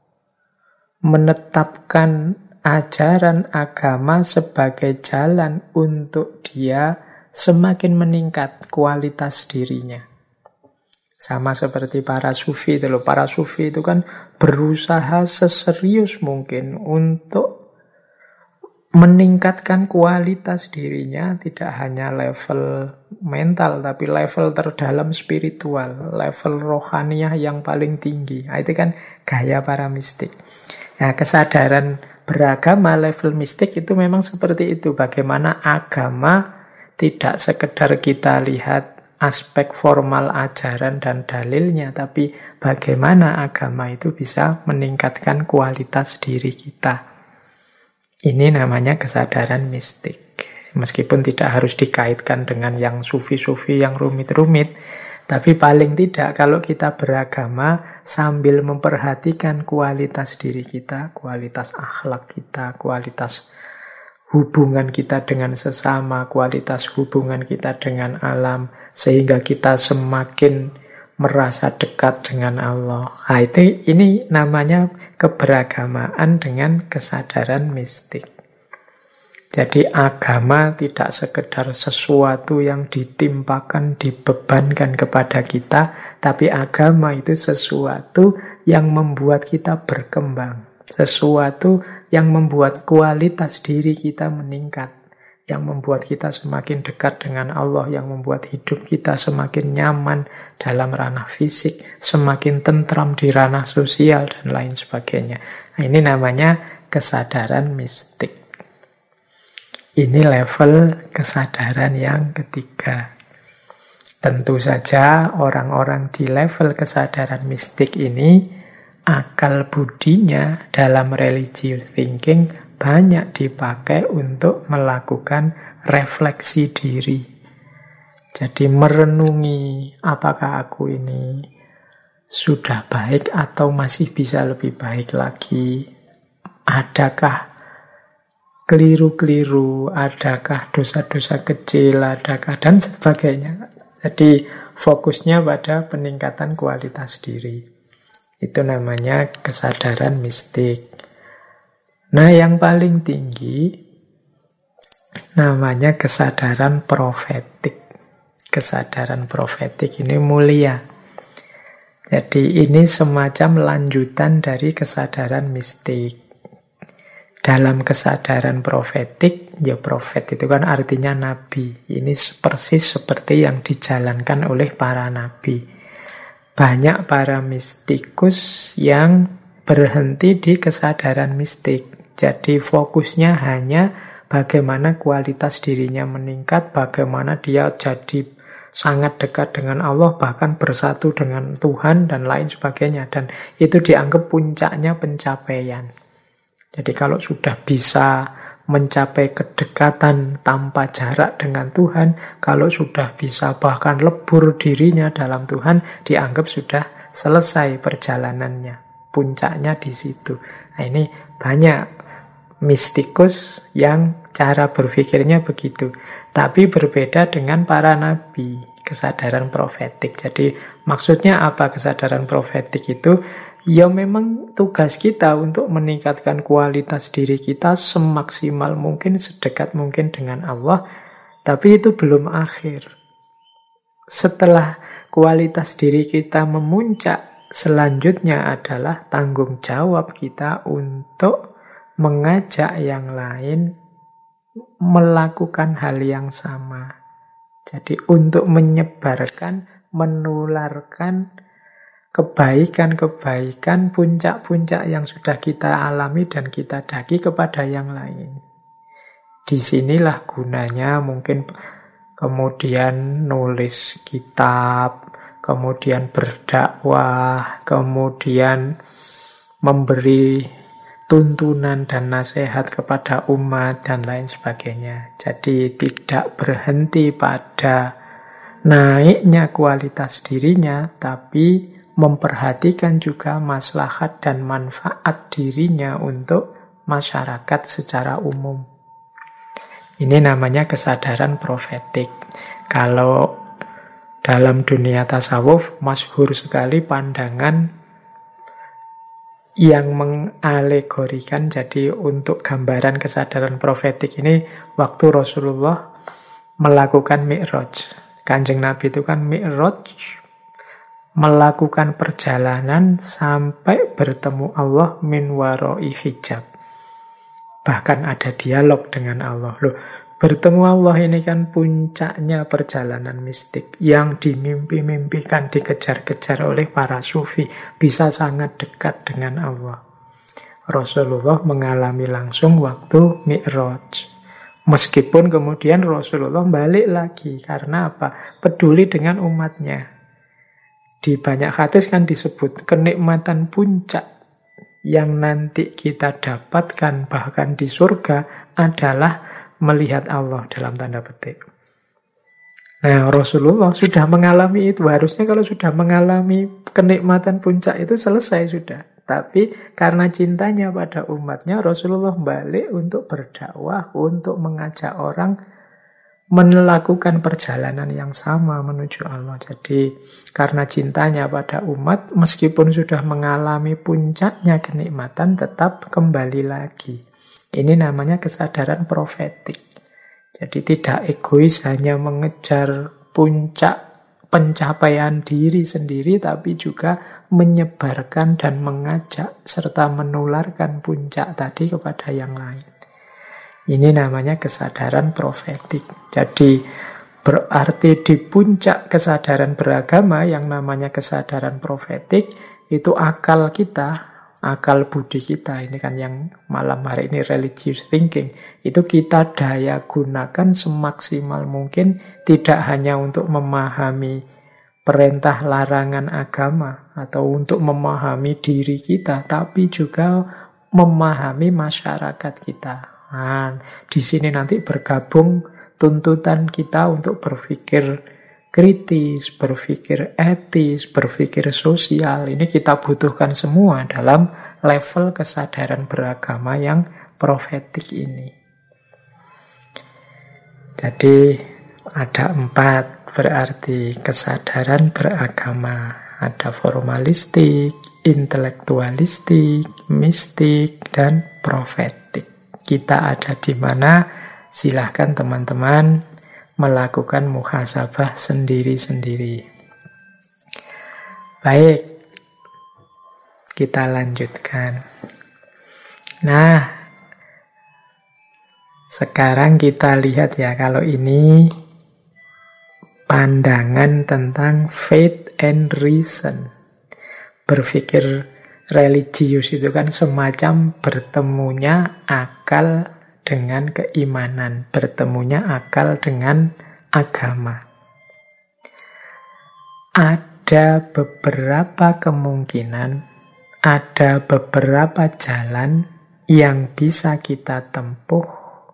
menetapkan ajaran agama sebagai jalan untuk dia semakin meningkat kualitas dirinya. Sama seperti para sufi itu loh. Para sufi itu kan berusaha seserius mungkin untuk meningkatkan kualitas dirinya, tidak hanya level mental, tapi level terdalam spiritual, level rohaniah yang paling tinggi. Nah, itu kan gaya para mistik. Nah, kesadaran beragama level mistik itu memang seperti itu. Bagaimana agama tidak sekedar kita lihat aspek formal ajaran dan dalilnya, tapi bagaimana agama itu bisa meningkatkan kualitas diri kita. Ini namanya kesadaran mistik. Meskipun tidak harus dikaitkan dengan yang sufi-sufi yang rumit-rumit, tapi paling tidak kalau kita beragama sambil memperhatikan kualitas diri kita, kualitas akhlak kita, kualitas hubungan kita dengan sesama, kualitas hubungan kita dengan alam, sehingga kita semakin merasa dekat dengan Allah. Nah, ini namanya keberagamaan dengan kesadaran mistik. Jadi agama tidak sekedar sesuatu yang ditimpakan, dibebankan kepada kita, tapi agama itu sesuatu yang membuat kita berkembang, sesuatu yang membuat kualitas diri kita meningkat, yang membuat kita semakin dekat dengan Allah, yang membuat hidup kita semakin nyaman dalam ranah fisik, semakin tentram di ranah sosial, dan lain sebagainya. Nah, ini namanya kesadaran mistik. Ini level kesadaran yang ketiga. Tentu saja orang-orang di level kesadaran mistik ini, akal budinya dalam religious thinking banyak dipakai untuk melakukan refleksi diri. Jadi merenungi, apakah aku ini sudah baik atau masih bisa lebih baik lagi? Adakah keliru-keliru, adakah dosa-dosa kecil, adakah dan sebagainya. Jadi fokusnya pada peningkatan kualitas diri. Itu namanya kesadaran mistik. Nah, yang paling tinggi namanya kesadaran profetik. Kesadaran profetik ini mulia. Jadi ini semacam lanjutan dari kesadaran mistik. Dalam kesadaran profetik, ya profet itu kan artinya nabi. Ini persis seperti yang dijalankan oleh para nabi. Banyak para mistikus yang berhenti di kesadaran mistik. Jadi fokusnya hanya bagaimana kualitas dirinya meningkat, bagaimana dia jadi sangat dekat dengan Allah, bahkan bersatu dengan Tuhan dan lain sebagainya. Dan itu dianggap puncaknya pencapaian. Jadi kalau sudah bisa mencapai kedekatan tanpa jarak dengan Tuhan, kalau sudah bisa bahkan lebur dirinya dalam Tuhan, dianggap sudah selesai perjalanannya. Puncaknya di situ. Nah, ini banyak mistikus yang cara berpikirnya begitu. Tapi berbeda dengan para nabi, kesadaran profetik. Jadi maksudnya apa kesadaran profetik itu? Ya memang tugas kita untuk meningkatkan kualitas diri kita semaksimal mungkin, sedekat mungkin dengan Allah. Tapi itu belum akhir. Setelah kualitas diri kita memuncak, selanjutnya adalah tanggung jawab kita untuk mengajak yang lain melakukan hal yang sama. Jadi untuk menyebarkan, menularkan kebaikan-kebaikan, puncak-puncak yang sudah kita alami dan kita daki kepada yang lain. Disinilah gunanya mungkin kemudian nulis kitab, kemudian berdakwah, kemudian memberi tuntunan dan nasihat kepada umat dan lain sebagainya. Jadi tidak berhenti pada naiknya kualitas dirinya, tapi memperhatikan juga maslahat dan manfaat dirinya untuk masyarakat secara umum. Ini namanya kesadaran profetik. Kalau dalam dunia tasawuf, masyhur sekali pandangan yang mengalegorikan. Jadi untuk gambaran kesadaran profetik ini, waktu Rasulullah melakukan Mi'raj. Kanjeng Nabi itu kan Mi'raj, melakukan perjalanan sampai bertemu Allah min warai hijab. Bahkan ada dialog dengan Allah. Loh, bertemu Allah ini kan puncaknya perjalanan mistik yang dimimpi-mimpikan, dikejar-kejar oleh para sufi. Bisa sangat dekat dengan Allah. Rasulullah mengalami langsung waktu Mi'raj. Meskipun kemudian Rasulullah balik lagi. Karena apa? Peduli dengan umatnya. Di banyak hadis kan disebut kenikmatan puncak yang nanti kita dapatkan bahkan di surga adalah melihat Allah dalam tanda petik. Nah, Rasulullah sudah mengalami itu. Harusnya kalau sudah mengalami kenikmatan puncak itu selesai sudah. Tapi karena cintanya pada umatnya, Rasulullah balik untuk berdakwah, untuk mengajak orang melakukan perjalanan yang sama menuju Allah. Jadi karena cintanya pada umat, meskipun sudah mengalami puncaknya kenikmatan, tetap kembali lagi. Ini namanya kesadaran profetik. Jadi tidak egois hanya mengejar puncak pencapaian diri sendiri, tapi juga menyebarkan dan mengajak serta menularkan puncak tadi kepada yang lain. Ini namanya kesadaran profetik. Jadi berarti di puncak kesadaran beragama yang namanya kesadaran profetik itu akal kita, akal budi kita, ini kan yang malam hari ini religious thinking, itu kita daya gunakan semaksimal mungkin, tidak hanya untuk memahami perintah larangan agama atau untuk memahami diri kita, tapi juga memahami masyarakat kita. Nah, di sini nanti bergabung tuntutan kita untuk berpikir kritis, berpikir etis, berpikir sosial. Ini kita butuhkan semua dalam level kesadaran beragama yang profetik ini. Jadi ada 4 berarti kesadaran beragama. Ada formalistik, intelektualistik, mistik, dan profetik. Kita ada di mana? Silahkan teman-teman melakukan muhasabah sendiri-sendiri. Baik, kita lanjutkan. Nah, sekarang kita lihat ya, kalau ini pandangan tentang faith and reason. Berpikir religius itu kan semacam bertemunya akal dengan keimanan, bertemunya akal dengan agama. Ada beberapa kemungkinan, ada beberapa jalan yang bisa kita tempuh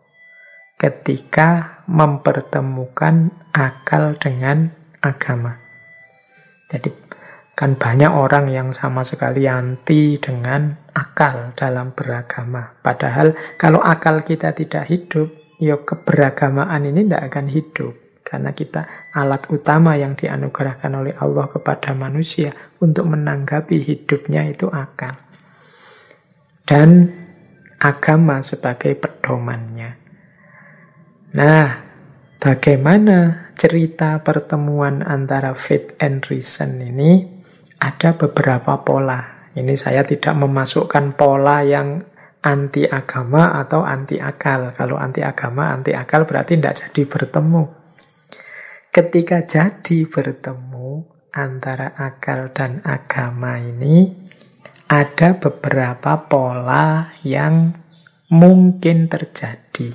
ketika mempertemukan akal dengan agama. Jadi Kan banyak orang yang sama sekali anti dengan akal dalam beragama. Padahal kalau akal kita tidak hidup, ya keberagamaan ini tidak akan hidup. Karena kita alat utama yang dianugerahkan oleh Allah kepada manusia untuk menanggapi hidupnya itu akal. Dan agama sebagai pedomannya. Nah, bagaimana cerita pertemuan antara faith and reason ini? Ada beberapa pola. Ini saya tidak memasukkan pola yang anti agama atau anti akal. Kalau anti agama, anti akal berarti tidak jadi bertemu. Ketika jadi bertemu antara akal dan agama ini, ada beberapa pola yang mungkin terjadi.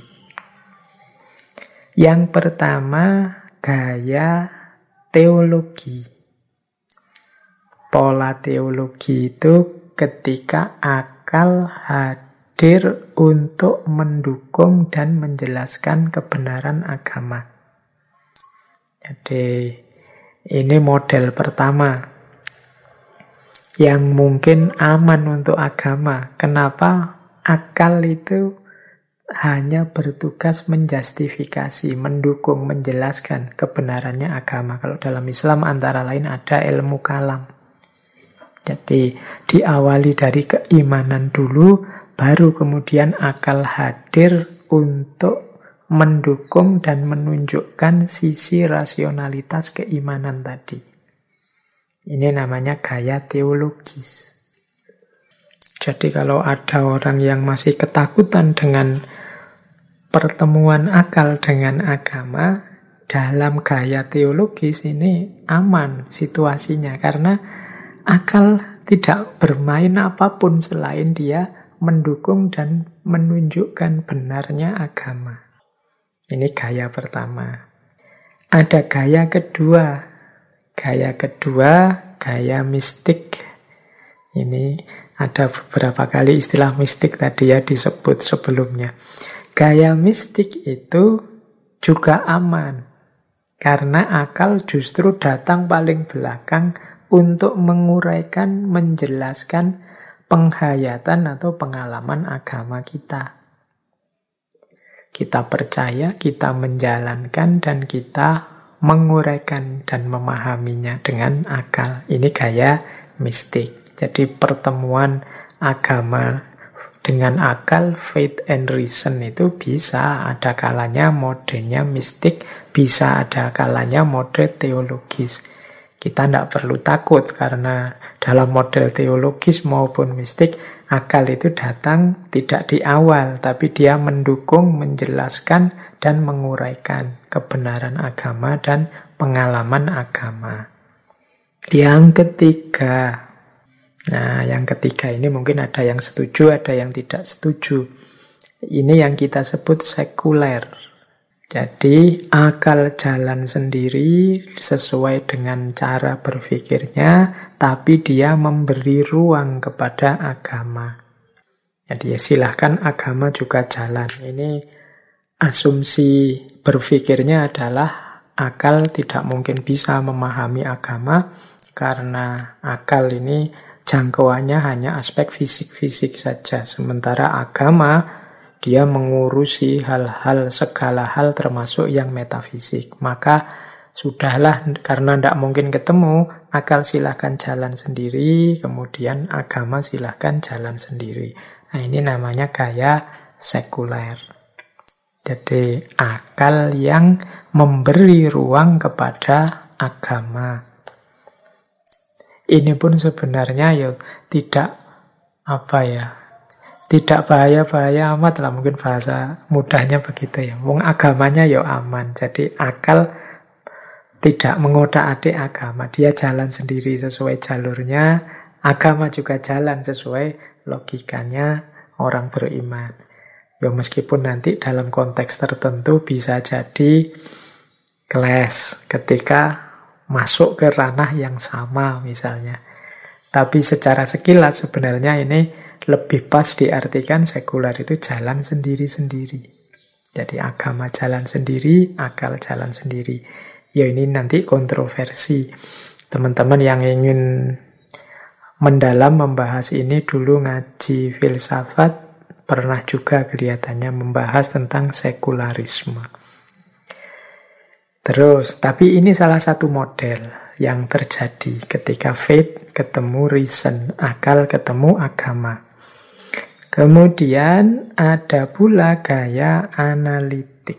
Yang pertama, gaya teologi. Pola teologi itu ketika akal hadir untuk mendukung dan menjelaskan kebenaran agama. Jadi ini model pertama yang mungkin aman untuk agama. Kenapa? Akal itu hanya bertugas menjustifikasi, mendukung, menjelaskan kebenarannya agama. Kalau dalam Islam antara lain ada ilmu kalam. Jadi diawali dari keimanan dulu, baru kemudian akal hadir untuk mendukung dan menunjukkan sisi rasionalitas keimanan tadi. Ini namanya gaya teologis. Jadi kalau ada orang yang masih ketakutan dengan pertemuan akal dengan agama, dalam gaya teologis ini aman situasinya. Karena akal tidak bermain apapun selain dia mendukung dan menunjukkan benarnya agama. Ini gaya pertama. Ada gaya kedua. Gaya kedua, gaya mistik. Ini ada beberapa kali istilah mistik tadi ya disebut sebelumnya. Gaya mistik itu juga aman. Karena akal justru datang paling belakang untuk menguraikan, menjelaskan penghayatan atau pengalaman agama kita. Kita percaya, kita menjalankan, dan kita menguraikan dan memahaminya dengan akal. Ini gaya mistik. Jadi pertemuan agama dengan akal, faith and reason itu bisa ada kalanya modenya mistik, bisa ada kalanya mode teologis. Kita tidak perlu takut karena dalam model teologis maupun mistik, akal itu datang tidak di awal, tapi dia mendukung, menjelaskan, dan menguraikan kebenaran agama dan pengalaman agama. Yang ketiga, nah yang ketiga ini mungkin ada yang setuju, ada yang tidak setuju. Ini yang kita sebut sekuler. Jadi akal jalan sendiri sesuai dengan cara berpikirnya, tapi dia memberi ruang kepada agama. Jadi ya silahkan agama juga jalan. Ini asumsi berpikirnya adalah akal tidak mungkin bisa memahami agama, karena akal ini jangkauannya hanya aspek fisik-fisik saja. Sementara agama dia mengurusi hal-hal, segala hal termasuk yang metafisik. Maka sudahlah, karena tidak mungkin ketemu, akal silahkan jalan sendiri, kemudian agama silahkan jalan sendiri. Nah ini namanya gaya sekuler. Jadi akal yang memberi ruang kepada agama. Ini pun sebenarnya ya tidak tidak bahaya-bahaya amat lah, mungkin bahasa mudahnya begitu ya. Wong agamanya ya aman. Jadi akal tidak mengotak-atik agama. Dia jalan sendiri sesuai jalurnya. Agama juga jalan sesuai logikanya orang beriman. Ya meskipun nanti dalam konteks tertentu bisa jadi clash ketika masuk ke ranah yang sama misalnya. Tapi secara sekilas sebenarnya ini lebih pas diartikan sekuler itu jalan sendiri-sendiri. Jadi agama jalan sendiri, akal jalan sendiri. Ya ini nanti kontroversi. Teman-teman yang ingin mendalam membahas ini dulu ngaji filsafat, pernah juga kelihatannya membahas tentang sekularisme. Terus, tapi ini salah satu model yang terjadi ketika faith ketemu reason, akal ketemu agama. Kemudian ada pula gaya analitik.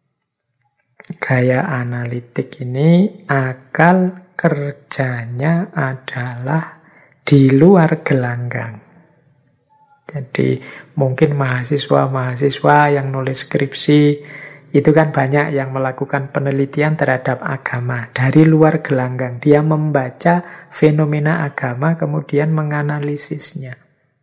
Gaya analitik ini akal kerjanya adalah di luar gelanggang. Jadi mungkin mahasiswa-mahasiswa yang nulis skripsi itu kan banyak yang melakukan penelitian terhadap agama dari luar gelanggang. Dia membaca fenomena agama kemudian menganalisisnya.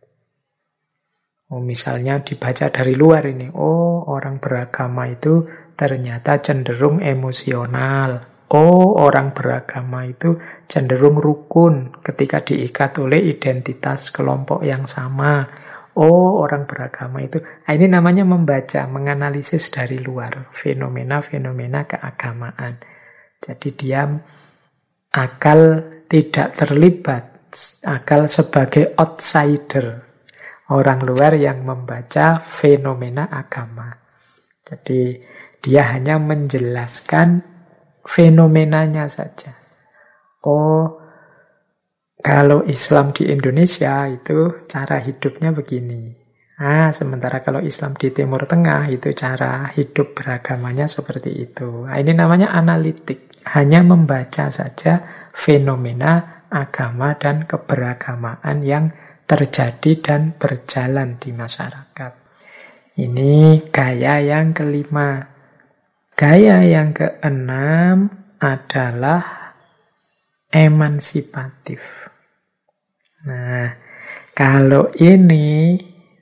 Oh, misalnya dibaca dari luar ini. Oh, orang beragama itu ternyata cenderung emosional. Oh, orang beragama itu cenderung rukun ketika diikat oleh identitas kelompok yang sama. Oh, orang beragama itu. Nah, ini namanya membaca, menganalisis dari luar fenomena-fenomena keagamaan. Jadi dia akal tidak terlibat, akal sebagai outsider. Orang luar yang membaca fenomena agama. Jadi dia hanya menjelaskan fenomenanya saja. Oh, kalau Islam di Indonesia itu cara hidupnya begini. Sementara kalau Islam di Timur Tengah itu cara hidup beragamanya seperti itu. Ini namanya analitik. Hanya membaca saja fenomena agama dan keberagamaan yang terjadi dan berjalan di masyarakat. Ini gaya yang kelima. Gaya yang keenam adalah emansipatif. Nah, kalau ini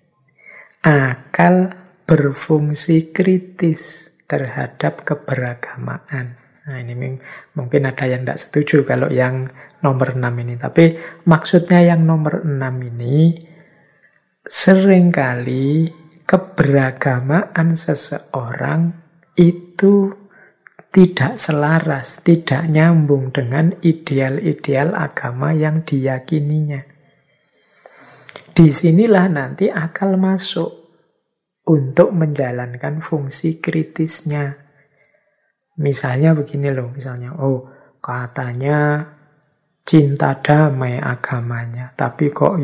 akal berfungsi kritis terhadap keberagamaan. Nah, ini mungkin ada yang tidak setuju kalau yang nomor 6 ini. Tapi maksudnya yang nomor 6 ini seringkali keberagamaan seseorang itu tidak selaras, tidak nyambung dengan ideal-ideal agama yang diyakininya. Disinilah nanti akal masuk untuk menjalankan fungsi kritisnya. Misalnya begini loh, misalnya, katanya cinta damai agamanya, tapi kok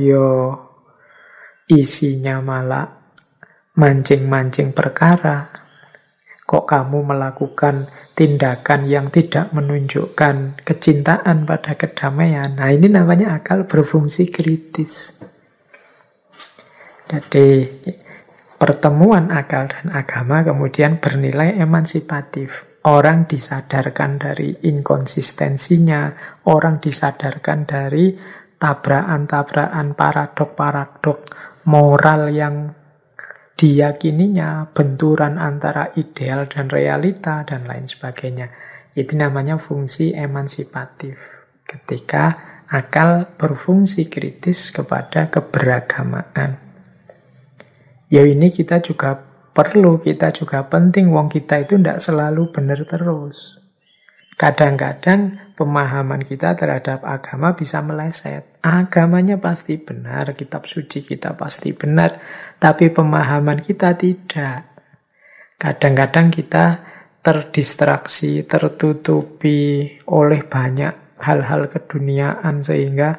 isinya malah mancing-mancing perkara. Kok kamu melakukan tindakan yang tidak menunjukkan kecintaan pada kedamaian? Nah, ini namanya akal berfungsi kritis. Jadi, pertemuan akal dan agama kemudian bernilai emansipatif. Orang disadarkan dari inkonsistensinya, orang disadarkan dari tabrakan-tabrakan, paradok-paradok moral yang diyakininya, benturan antara ideal dan realita, dan lain sebagainya. Itu namanya fungsi emansipatif. Ketika akal berfungsi kritis kepada keberagamaan. Ini kita juga perlu, kita juga penting. Wong kita itu tidak selalu benar terus. Kadang-kadang pemahaman kita terhadap agama bisa meleset. Agamanya pasti benar, kitab suci kita pasti benar, tapi pemahaman kita tidak. Kadang-kadang kita terdistraksi, tertutupi oleh banyak hal-hal keduniaan sehingga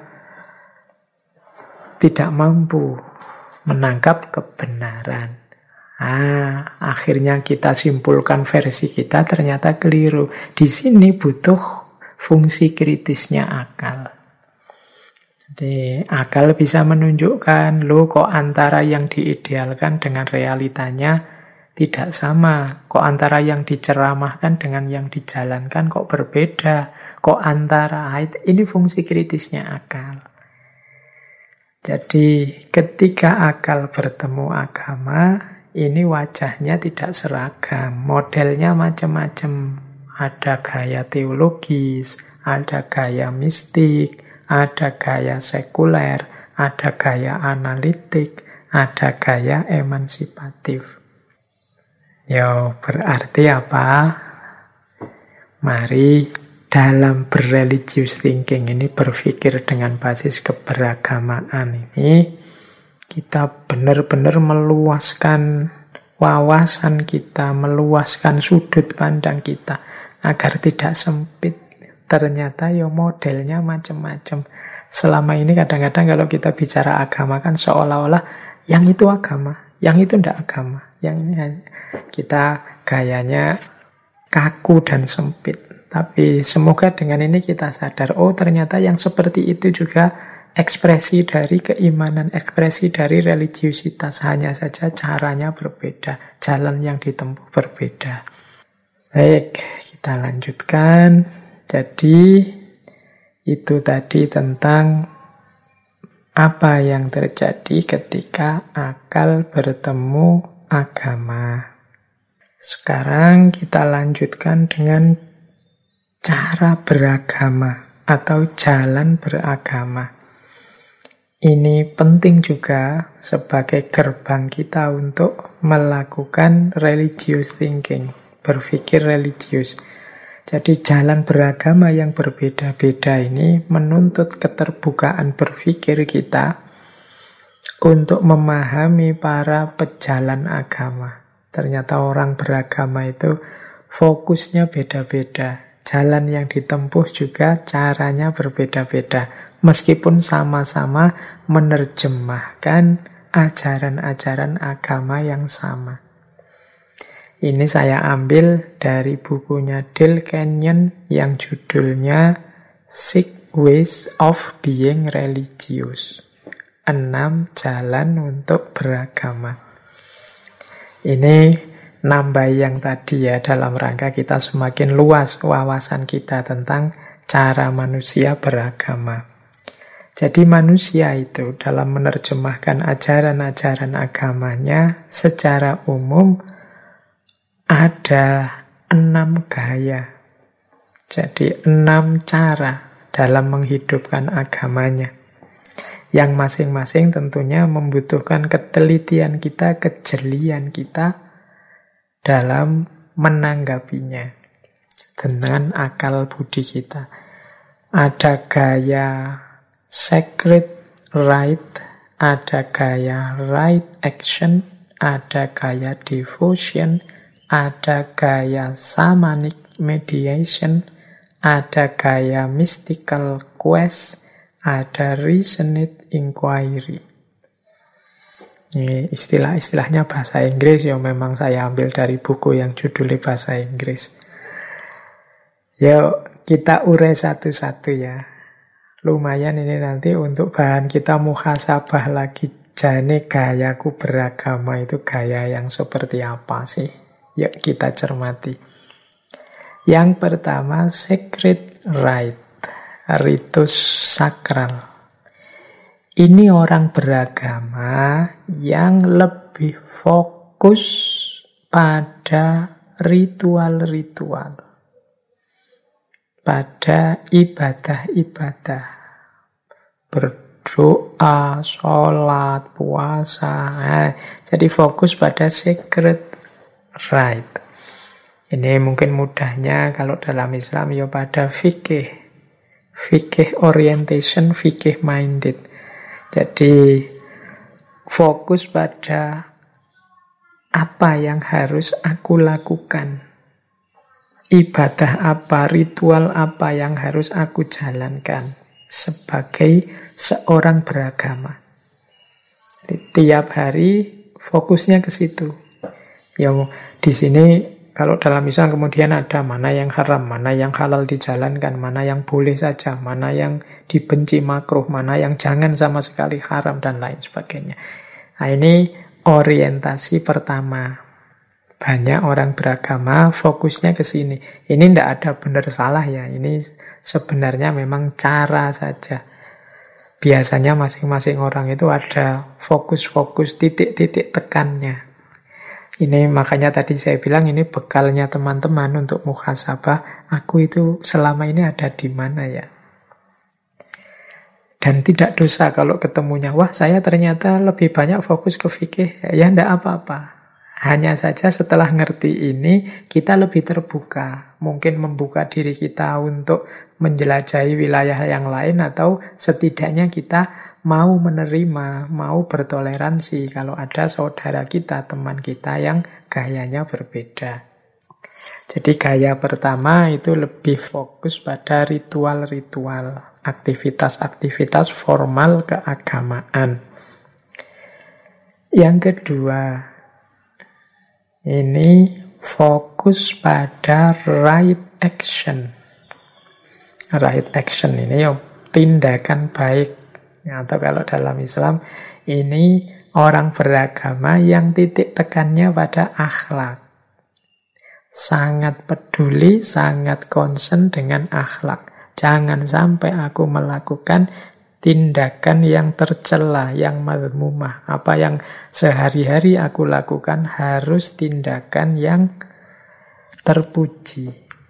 tidak mampu menangkap kebenaran. Akhirnya kita simpulkan versi kita ternyata keliru. Di sini butuh fungsi kritisnya akal. Jadi akal bisa menunjukkan, kok antara yang diidealkan dengan realitanya tidak sama. Kok antara yang diceramahkan dengan yang dijalankan kok berbeda. Kok antara, ini fungsi kritisnya akal. Jadi ketika akal bertemu agama, ini wajahnya tidak seragam, modelnya macam-macam. Ada gaya teologis, ada gaya mistik, ada gaya sekuler, ada gaya analitik, ada gaya emansipatif. Berarti apa? Mari dalam berreligious thinking ini, berpikir dengan basis keberagamaan ini, kita benar-benar meluaskan wawasan kita, meluaskan sudut pandang kita agar tidak sempit. Ternyata ya modelnya macam-macam. Selama ini kadang-kadang kalau kita bicara agama kan seolah-olah yang itu agama, yang itu tidak agama. Yang ini kita gayanya kaku dan sempit. Tapi semoga dengan ini kita sadar, oh ternyata yang seperti itu juga ekspresi dari keimanan, ekspresi dari religiusitas. Hanya saja caranya berbeda, jalan yang ditempuh berbeda. Baik, kita lanjutkan. Jadi, itu tadi tentang apa yang terjadi ketika akal bertemu agama. Sekarang kita lanjutkan dengan cara beragama atau jalan beragama. Ini penting juga sebagai gerbang kita untuk melakukan religious thinking, berpikir religius. Jadi jalan beragama yang berbeda-beda ini menuntut keterbukaan berpikir kita untuk memahami para pejalan agama. Ternyata orang beragama itu fokusnya beda-beda. Jalan yang ditempuh juga caranya berbeda-beda. Meskipun sama-sama menerjemahkan ajaran-ajaran agama yang sama. Ini saya ambil dari bukunya Dale Kenyon yang judulnya 6 Ways of Being Religious. 6 jalan untuk beragama. Ini nambah yang tadi ya, dalam rangka kita semakin luas wawasan kita tentang cara manusia beragama. Jadi manusia itu dalam menerjemahkan ajaran-ajaran agamanya secara umum ada 6 gaya. Jadi 6 cara dalam menghidupkan agamanya. Yang masing-masing tentunya membutuhkan ketelitian kita, kejelian kita dalam menanggapinya dengan akal budi kita. Ada gaya sacred right, ada gaya right action, ada gaya devotion, ada gaya shamanic mediation, ada gaya mystical quest, ada reasoned inquiry. Ini istilah-istilahnya bahasa Inggris, ya memang saya ambil dari buku yang judulnya bahasa Inggris. Yuk kita urai satu-satu ya. Lumayan ini nanti untuk bahan kita muhasabah lagi. Jane gayaku beragama itu gaya yang seperti apa sih? Yuk kita cermati. Yang pertama, sacred rite, ritus sakral. Ini orang beragama yang lebih fokus pada ritual-ritual, pada ibadah-ibadah, berdoa, sholat, puasa. Jadi fokus pada sacred rite. Ini mungkin mudahnya kalau dalam Islam ya pada fikih. Fikih orientation, fikih minded. Jadi fokus pada apa yang harus aku lakukan. Ibadah apa, ritual apa yang harus aku jalankan sebagai seorang beragama. Jadi, tiap hari fokusnya ke situ. Ya di sini kalau dalam Islam kemudian ada mana yang haram, mana yang halal dijalankan, mana yang boleh saja, mana yang dibenci makruh, mana yang jangan sama sekali haram, dan lain sebagainya. Nah ini orientasi pertama. Banyak orang beragama fokusnya ke sini. Ini tidak ada benar salah ya, ini sebenarnya memang cara saja. Biasanya masing-masing orang itu ada fokus-fokus, titik-titik tekannya. Ini makanya tadi saya bilang ini bekalnya teman-teman untuk muhasabah. Aku itu selama ini ada di mana ya? Dan tidak dosa kalau ketemunya, wah saya ternyata lebih banyak fokus ke fikih. Ya enggak apa-apa. Hanya saja setelah ngerti ini, kita lebih terbuka. Mungkin membuka diri kita untuk menjelajahi wilayah yang lain, atau setidaknya kita mau menerima, mau bertoleransi kalau ada saudara kita, teman kita yang gayanya berbeda. Jadi gaya pertama itu lebih fokus pada ritual-ritual, aktivitas-aktivitas formal keagamaan. Yang kedua, ini fokus pada right action. Right action ini tindakan baik. Atau kalau dalam Islam, ini orang beragama yang titik tekannya pada akhlak. Sangat peduli, sangat concern dengan akhlak. Jangan sampai aku melakukan tindakan yang tercela, yang mazmumah. Apa yang sehari-hari aku lakukan harus tindakan yang terpuji.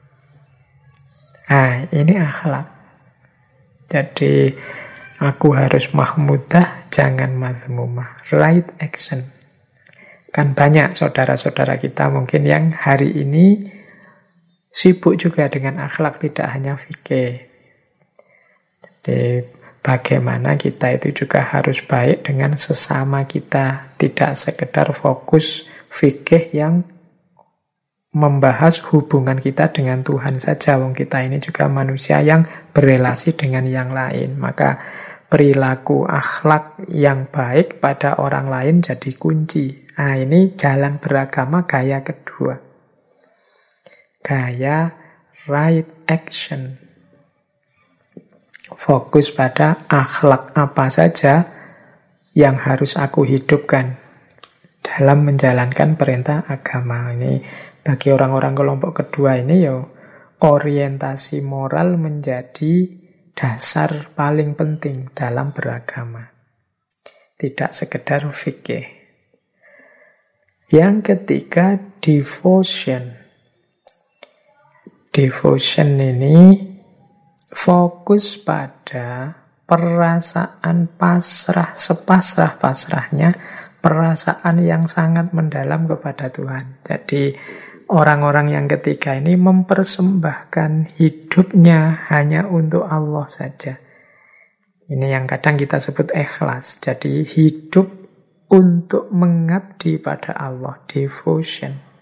Nah, ini akhlak. Jadi, aku harus mahmudah, jangan mazmumah. Right action. Kan banyak saudara-saudara kita mungkin yang hari ini sibuk juga dengan akhlak, tidak hanya fikih. Jadi, bagaimana kita itu juga harus baik dengan sesama kita. Tidak sekedar fokus fikih yang membahas hubungan kita dengan Tuhan saja. Wong kita ini juga manusia yang berelasi dengan yang lain. Maka perilaku akhlak yang baik pada orang lain jadi kunci. Nah, ini jalan beragama gaya kedua. Gaya right action. Fokus pada akhlak apa saja yang harus aku hidupkan dalam menjalankan perintah agama. Ini bagi orang-orang kelompok kedua ini orientasi moral menjadi dasar paling penting dalam beragama. Tidak sekedar fikih. Yang ketiga, devotion. Devotion ini fokus pada perasaan pasrah, sepasrah-pasrahnya, perasaan yang sangat mendalam kepada Tuhan. Jadi orang-orang yang ketiga ini mempersembahkan hidupnya hanya untuk Allah saja. Ini yang kadang kita sebut ikhlas. Jadi hidup untuk mengabdi pada Allah, devotion.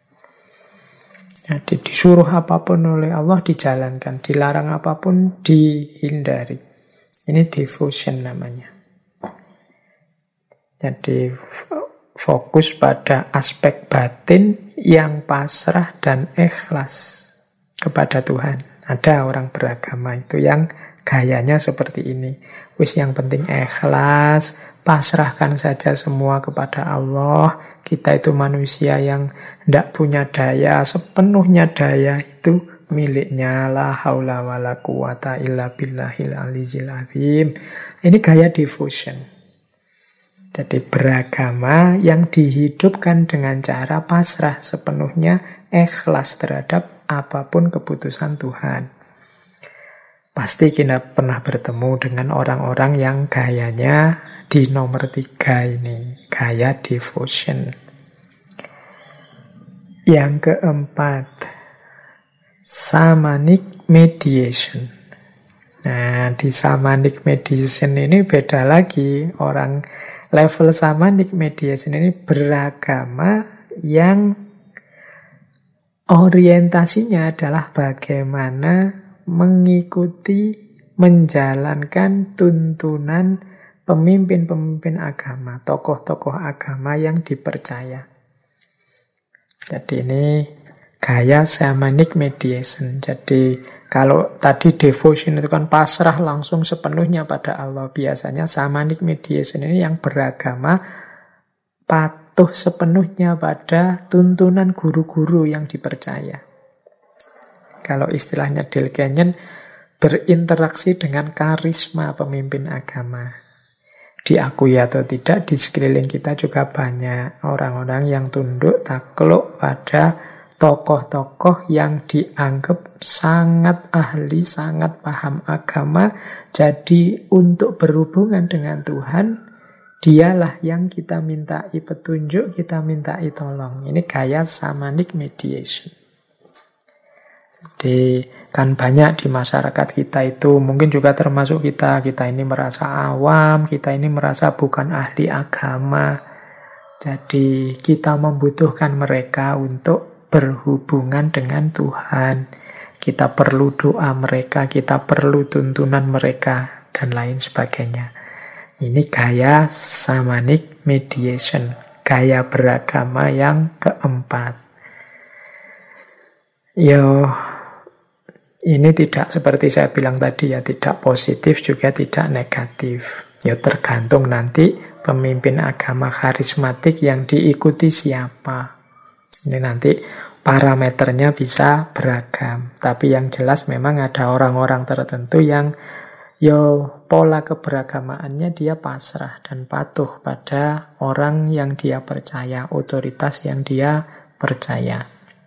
Jadi disuruh apapun oleh Allah dijalankan, dilarang apapun dihindari. Ini devotion namanya. Jadi fokus pada aspek batin yang pasrah dan ikhlas kepada Tuhan. Ada orang beragama itu yang gayanya seperti ini. Wis yang penting ikhlas, pasrahkan saja semua kepada Allah. Kita itu manusia yang tidak punya daya, sepenuhnya daya itu miliknya. La haula wa la quwata illa billahil aliyyil azim. Ini gaya devotion. Jadi beragama yang dihidupkan dengan cara pasrah sepenuhnya, ikhlas terhadap apapun keputusan Tuhan. Pasti kita pernah bertemu dengan orang-orang yang gayanya di nomor 3 ini, gaya devotion. Yang keempat, shamanic mediation. Nah, di shamanic mediation ini beda lagi. Orang level shamanic mediation ini beragama yang orientasinya adalah bagaimana mengikuti, menjalankan tuntunan pemimpin-pemimpin agama, tokoh-tokoh agama yang dipercaya. Jadi ini gaya shamanic mediation. Jadi kalau tadi devotion itu kan pasrah langsung sepenuhnya pada Allah. Biasanya shamanic mediation ini yang beragama patuh sepenuhnya pada tuntunan guru-guru yang dipercaya. Kalau istilahnya Dale Kenyon, berinteraksi dengan karisma pemimpin agama. Diakui atau tidak, di sekeliling kita juga banyak orang-orang yang tunduk, takluk pada tokoh-tokoh yang dianggap sangat ahli, sangat paham agama. Jadi untuk berhubungan dengan Tuhan, Dialah yang kita mintai petunjuk, kita mintai tolong. Ini gaya shamanic mediation. Jadi kan banyak di masyarakat kita itu, mungkin juga termasuk kita ini merasa awam, kita ini merasa bukan ahli agama. Jadi kita membutuhkan mereka untuk berhubungan dengan Tuhan. Kita perlu doa mereka, kita perlu tuntunan mereka, dan lain sebagainya. Ini gaya shamanic mediation, gaya beragama yang keempat. Ini tidak seperti saya bilang tadi ya, tidak positif juga tidak negatif. Tergantung nanti pemimpin agama karismatik yang diikuti siapa. Ini nanti parameternya bisa beragam. Tapi yang jelas memang ada orang-orang tertentu yang pola keberagamaannya dia pasrah dan patuh pada orang yang dia percaya, otoritas yang dia percaya.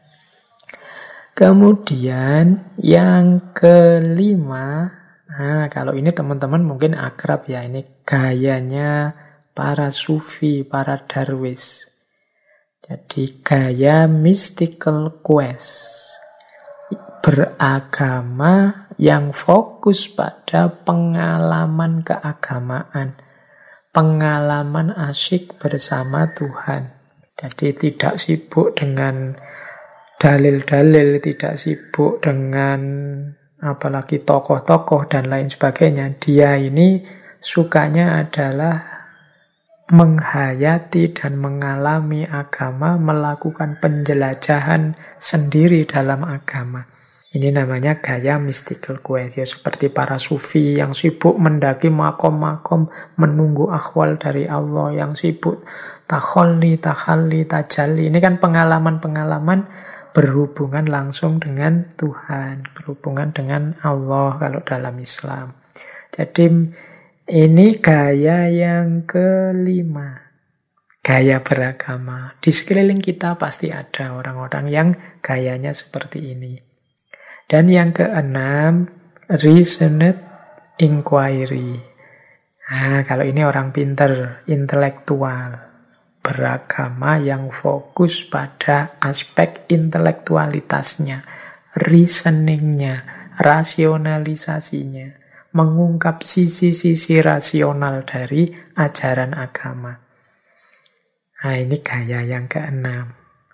Kemudian yang kelima, kalau ini teman-teman mungkin akrab ya, ini gayanya para sufi, para darwis. Jadi gaya mystical quest. Beragama yang fokus pada pengalaman keagamaan, pengalaman asyik bersama Tuhan. Jadi tidak sibuk dengan dalil-dalil, tidak sibuk dengan apalagi tokoh-tokoh dan lain sebagainya. Dia ini sukanya adalah menghayati dan mengalami agama, melakukan penjelajahan sendiri dalam agama. Ini namanya gaya mystical quest. Seperti para sufi yang sibuk mendaki makom-makom, menunggu akhwal dari Allah, yang sibuk takhalli, tajalli. Ini kan pengalaman-pengalaman berhubungan langsung dengan Tuhan, berhubungan dengan Allah kalau dalam Islam. Jadi ini gaya yang kelima, gaya beragama. Di sekeliling kita pasti ada orang-orang yang gayanya seperti ini. Dan yang keenam, reasoned inquiry. Kalau ini orang pinter, intelektual, beragama yang fokus pada aspek intelektualitasnya, reasoningnya, rasionalisasinya, mengungkap sisi-sisi rasional dari ajaran agama. Ini gaya yang keenam.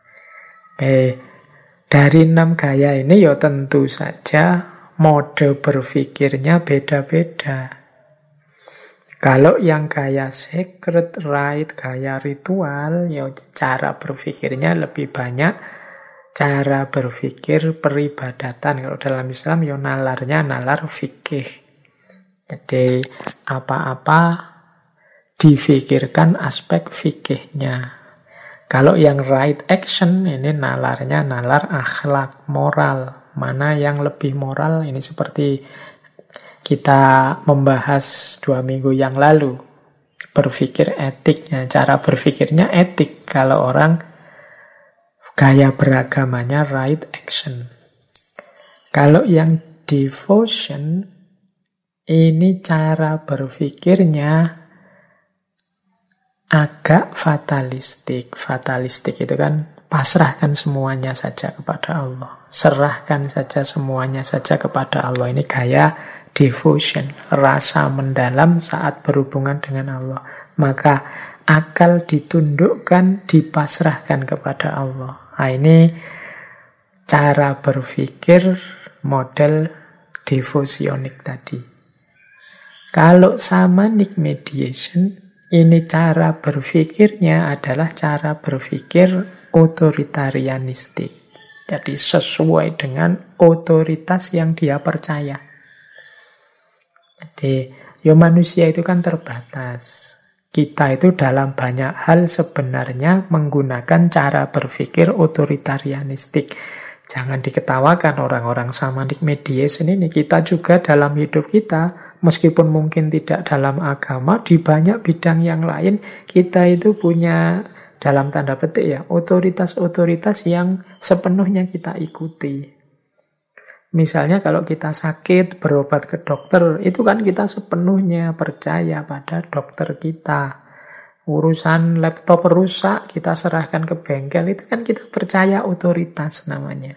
Dari 6 gaya ini tentu saja mode berpikirnya beda-beda. Kalau yang gaya sacred rite, gaya ritual, cara berpikirnya lebih banyak cara berpikir peribadatan. Kalau dalam Islam nalarnya nalar fikih. Jadi apa-apa difikirkan aspek fikihnya. Kalau yang right action ini nalarnya nalar akhlak, moral. Mana yang lebih moral, ini seperti kita membahas 2 minggu yang lalu. Berpikir etiknya, cara berpikirnya etik. Kalau orang gaya beragamanya right action. Kalau yang devotion, ini cara berpikirnya agak fatalistik. Fatalistik itu kan pasrahkan semuanya saja kepada Allah. Serahkan saja semuanya saja kepada Allah. Ini gaya devotion, rasa mendalam saat berhubungan dengan Allah. Maka akal ditundukkan, dipasrahkan kepada Allah. Ini cara berpikir model devosionik tadi. Kalau shamanic mediation, ini cara berpikirnya adalah cara berpikir otoritarianistik. Jadi sesuai dengan otoritas yang dia percaya. Jadi manusia itu kan terbatas. Kita itu dalam banyak hal sebenarnya menggunakan cara berpikir otoritarianistik. Jangan diketawakan orang-orang shamanic mediation ini. Kita juga dalam hidup kita, meskipun mungkin tidak dalam agama, di banyak bidang yang lain, kita itu punya, dalam tanda petik otoritas-otoritas yang sepenuhnya kita ikuti. Misalnya kalau kita sakit, berobat ke dokter, itu kan kita sepenuhnya percaya pada dokter kita. Urusan laptop rusak, kita serahkan ke bengkel, itu kan kita percaya otoritas namanya.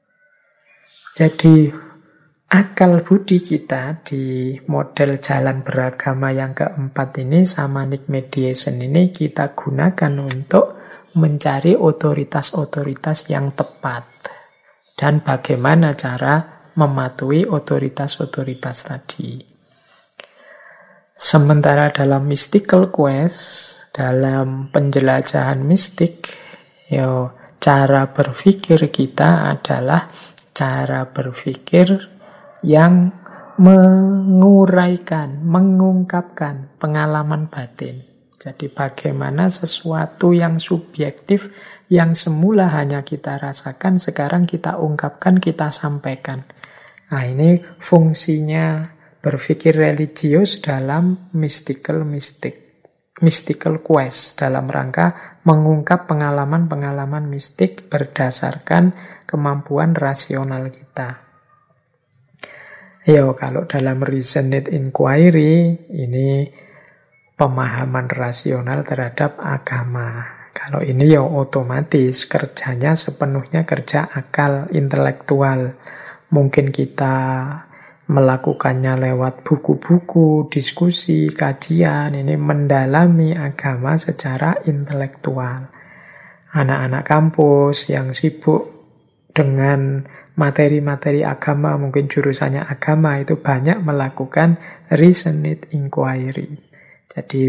Jadi akal budi kita di model jalan beragama yang keempat ini, shamanic mediation ini, kita gunakan untuk mencari otoritas-otoritas yang tepat. Dan bagaimana cara mematuhi otoritas-otoritas tadi. Sementara dalam mystical quest, dalam penjelajahan mistik, cara berpikir kita adalah cara berpikir yang menguraikan, mengungkapkan pengalaman batin. Jadi bagaimana sesuatu yang subjektif, yang semula hanya kita rasakan, sekarang kita ungkapkan, kita sampaikan. Nah, ini fungsinya berpikir religius dalam mystical quest, dalam rangka mengungkap pengalaman-pengalaman mistik berdasarkan kemampuan rasional kita. Kalau dalam reasoned inquiry, ini pemahaman rasional terhadap agama. Kalau ini otomatis kerjanya sepenuhnya kerja akal intelektual. Mungkin kita melakukannya lewat buku-buku, diskusi, kajian, ini mendalami agama secara intelektual. Anak-anak kampus yang sibuk dengan materi-materi agama, mungkin jurusannya agama, itu banyak melakukan reasoned inquiry. Jadi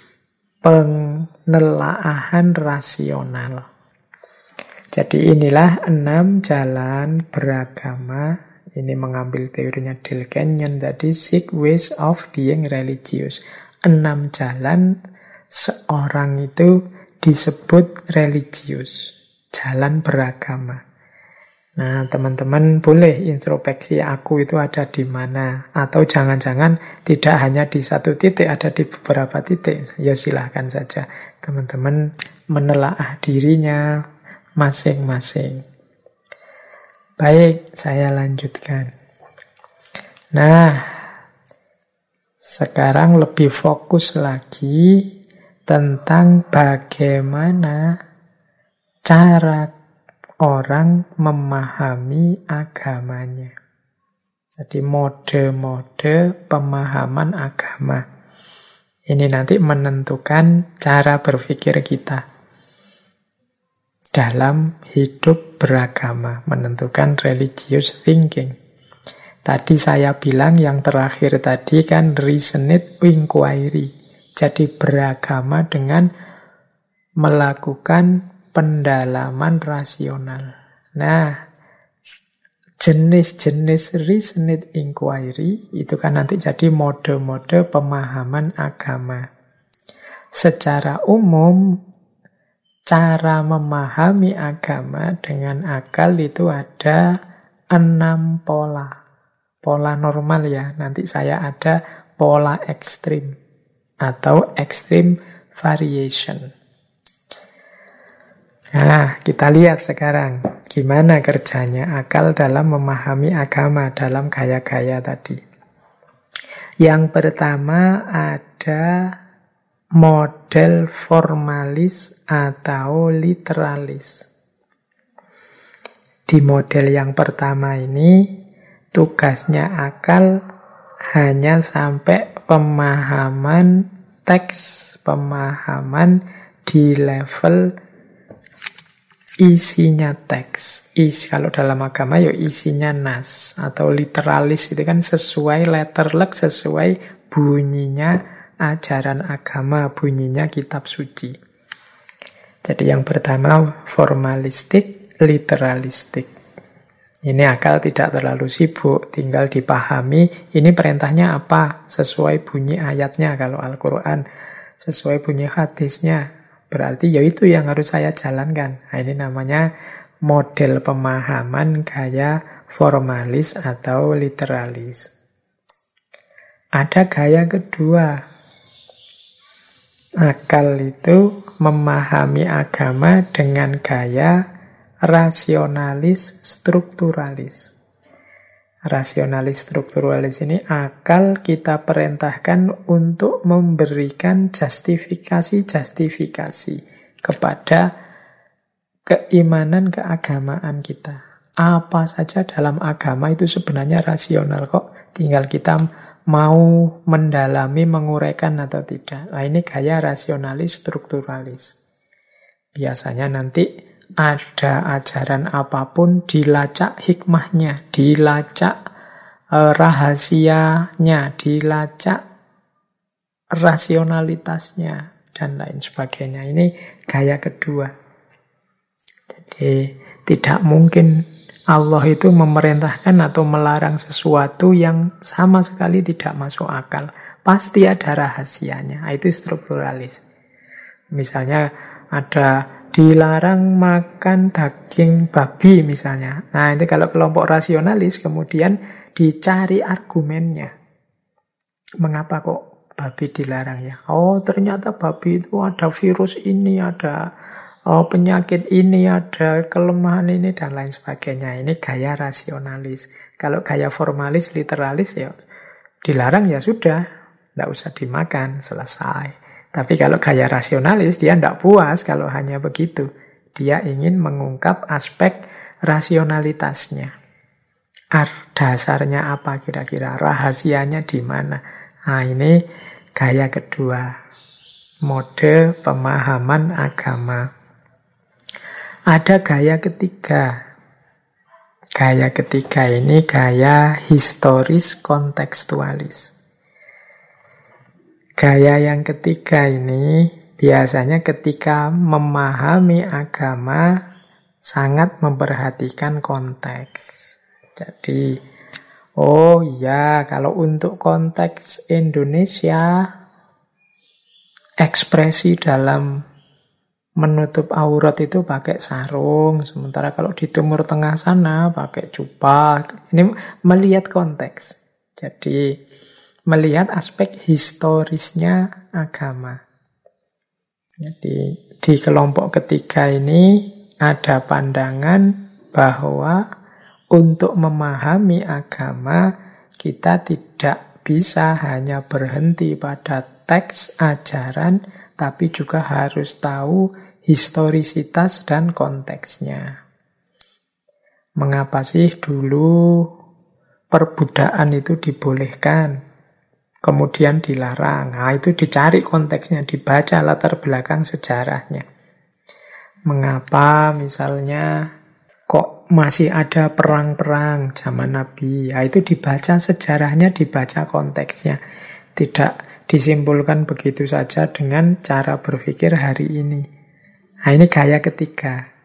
penelaahan rasional. Jadi inilah 6 jalan beragama. Ini mengambil teorinya Dale Kenyon tadi, 6 ways of being religious. 6 jalan seorang itu disebut religius, jalan beragama. Nah, teman-teman boleh introspeksi aku itu ada di mana. Atau jangan-jangan tidak hanya di satu titik, ada di beberapa titik. Ya silahkan saja teman-teman menelaah dirinya masing-masing. Baik, saya lanjutkan. Nah, sekarang lebih fokus lagi tentang bagaimana cara orang memahami agamanya. Jadi mode-mode pemahaman agama. Ini nanti menentukan cara berpikir kita dalam hidup beragama, menentukan religious thinking. Tadi saya bilang yang terakhir tadi kan reasoned inquiry. Jadi beragama dengan melakukan pendalaman rasional. Nah, jenis-jenis reasoned inquiry itu kan nanti jadi mode-mode pemahaman agama. Secara umum, cara memahami agama dengan akal itu ada 6 pola. Pola normal ya, nanti saya ada pola ekstrim atau extreme variation. Nah, kita lihat sekarang gimana kerjanya akal dalam memahami agama dalam gaya-gaya tadi. Yang pertama ada model formalis atau literalis. Di model yang pertama ini, tugasnya akal hanya sampai pemahaman teks, pemahaman di level isinya teks. Kalau dalam agama isinya nas, atau literalis itu kan sesuai letterlek, sesuai bunyinya ajaran agama, bunyinya kitab suci. Jadi yang pertama formalistik, literalistik. Ini akal tidak terlalu sibuk, tinggal dipahami ini perintahnya apa, sesuai bunyi ayatnya kalau Al-Quran, sesuai bunyi hadisnya, berarti itu yang harus saya jalankan. Nah, ini namanya model pemahaman gaya formalis atau literalis. Ada gaya kedua. Akal itu memahami agama dengan gaya rasionalis strukturalis. Rasionalis strukturalis ini akal kita perintahkan untuk memberikan justifikasi-justifikasi kepada keimanan keagamaan kita. Apa saja dalam agama itu sebenarnya rasional kok. Tinggal kita mau mendalami, menguraikan atau tidak. Nah, ini gaya rasionalis strukturalis. Biasanya nanti ada ajaran apapun dilacak hikmahnya, dilacak rahasianya, dilacak rasionalitasnya, dan lain sebagainya. Ini gaya kedua. Jadi tidak mungkin Allah itu memerintahkan atau melarang sesuatu yang sama sekali tidak masuk akal. Pasti ada rahasianya. Itu strukturalis. Misalnya ada dilarang makan daging babi misalnya. Nah, itu kalau kelompok rasionalis kemudian dicari argumennya. Mengapa kok babi dilarang ya? Oh, ternyata babi itu ada virus ini, ada penyakit ini, ada kelemahan ini, dan lain sebagainya. Ini gaya rasionalis. Kalau gaya formalis, literalis ya dilarang ya sudah, tidak usah dimakan, selesai. Tapi kalau gaya rasionalis, dia tidak puas kalau hanya begitu. Dia ingin mengungkap aspek rasionalitasnya. Dasarnya apa kira-kira? Rahasianya di mana? Nah, ini gaya kedua. Mode pemahaman agama. Ada gaya ketiga. Gaya ketiga ini gaya historis kontekstualis. Gaya yang ketiga ini biasanya ketika memahami agama sangat memperhatikan konteks. Jadi, oh iya, kalau untuk konteks Indonesia, ekspresi dalam menutup aurat itu pakai sarung, sementara kalau di Timur Tengah sana pakai jubah. Ini melihat konteks. Jadi, melihat aspek historisnya agama. Jadi di kelompok ketiga ini ada pandangan bahwa untuk memahami agama kita tidak bisa hanya berhenti pada teks ajaran, tapi juga harus tahu historisitas dan konteksnya. Mengapa sih dulu perbudakan itu dibolehkan? Kemudian dilarang. Nah, itu dicari konteksnya, dibaca latar belakang sejarahnya. Mengapa misalnya kok masih ada perang-perang zaman Nabi? Nah, itu dibaca sejarahnya, dibaca konteksnya. Tidak disimpulkan begitu saja dengan cara berpikir hari ini. Nah, ini gaya ketiga.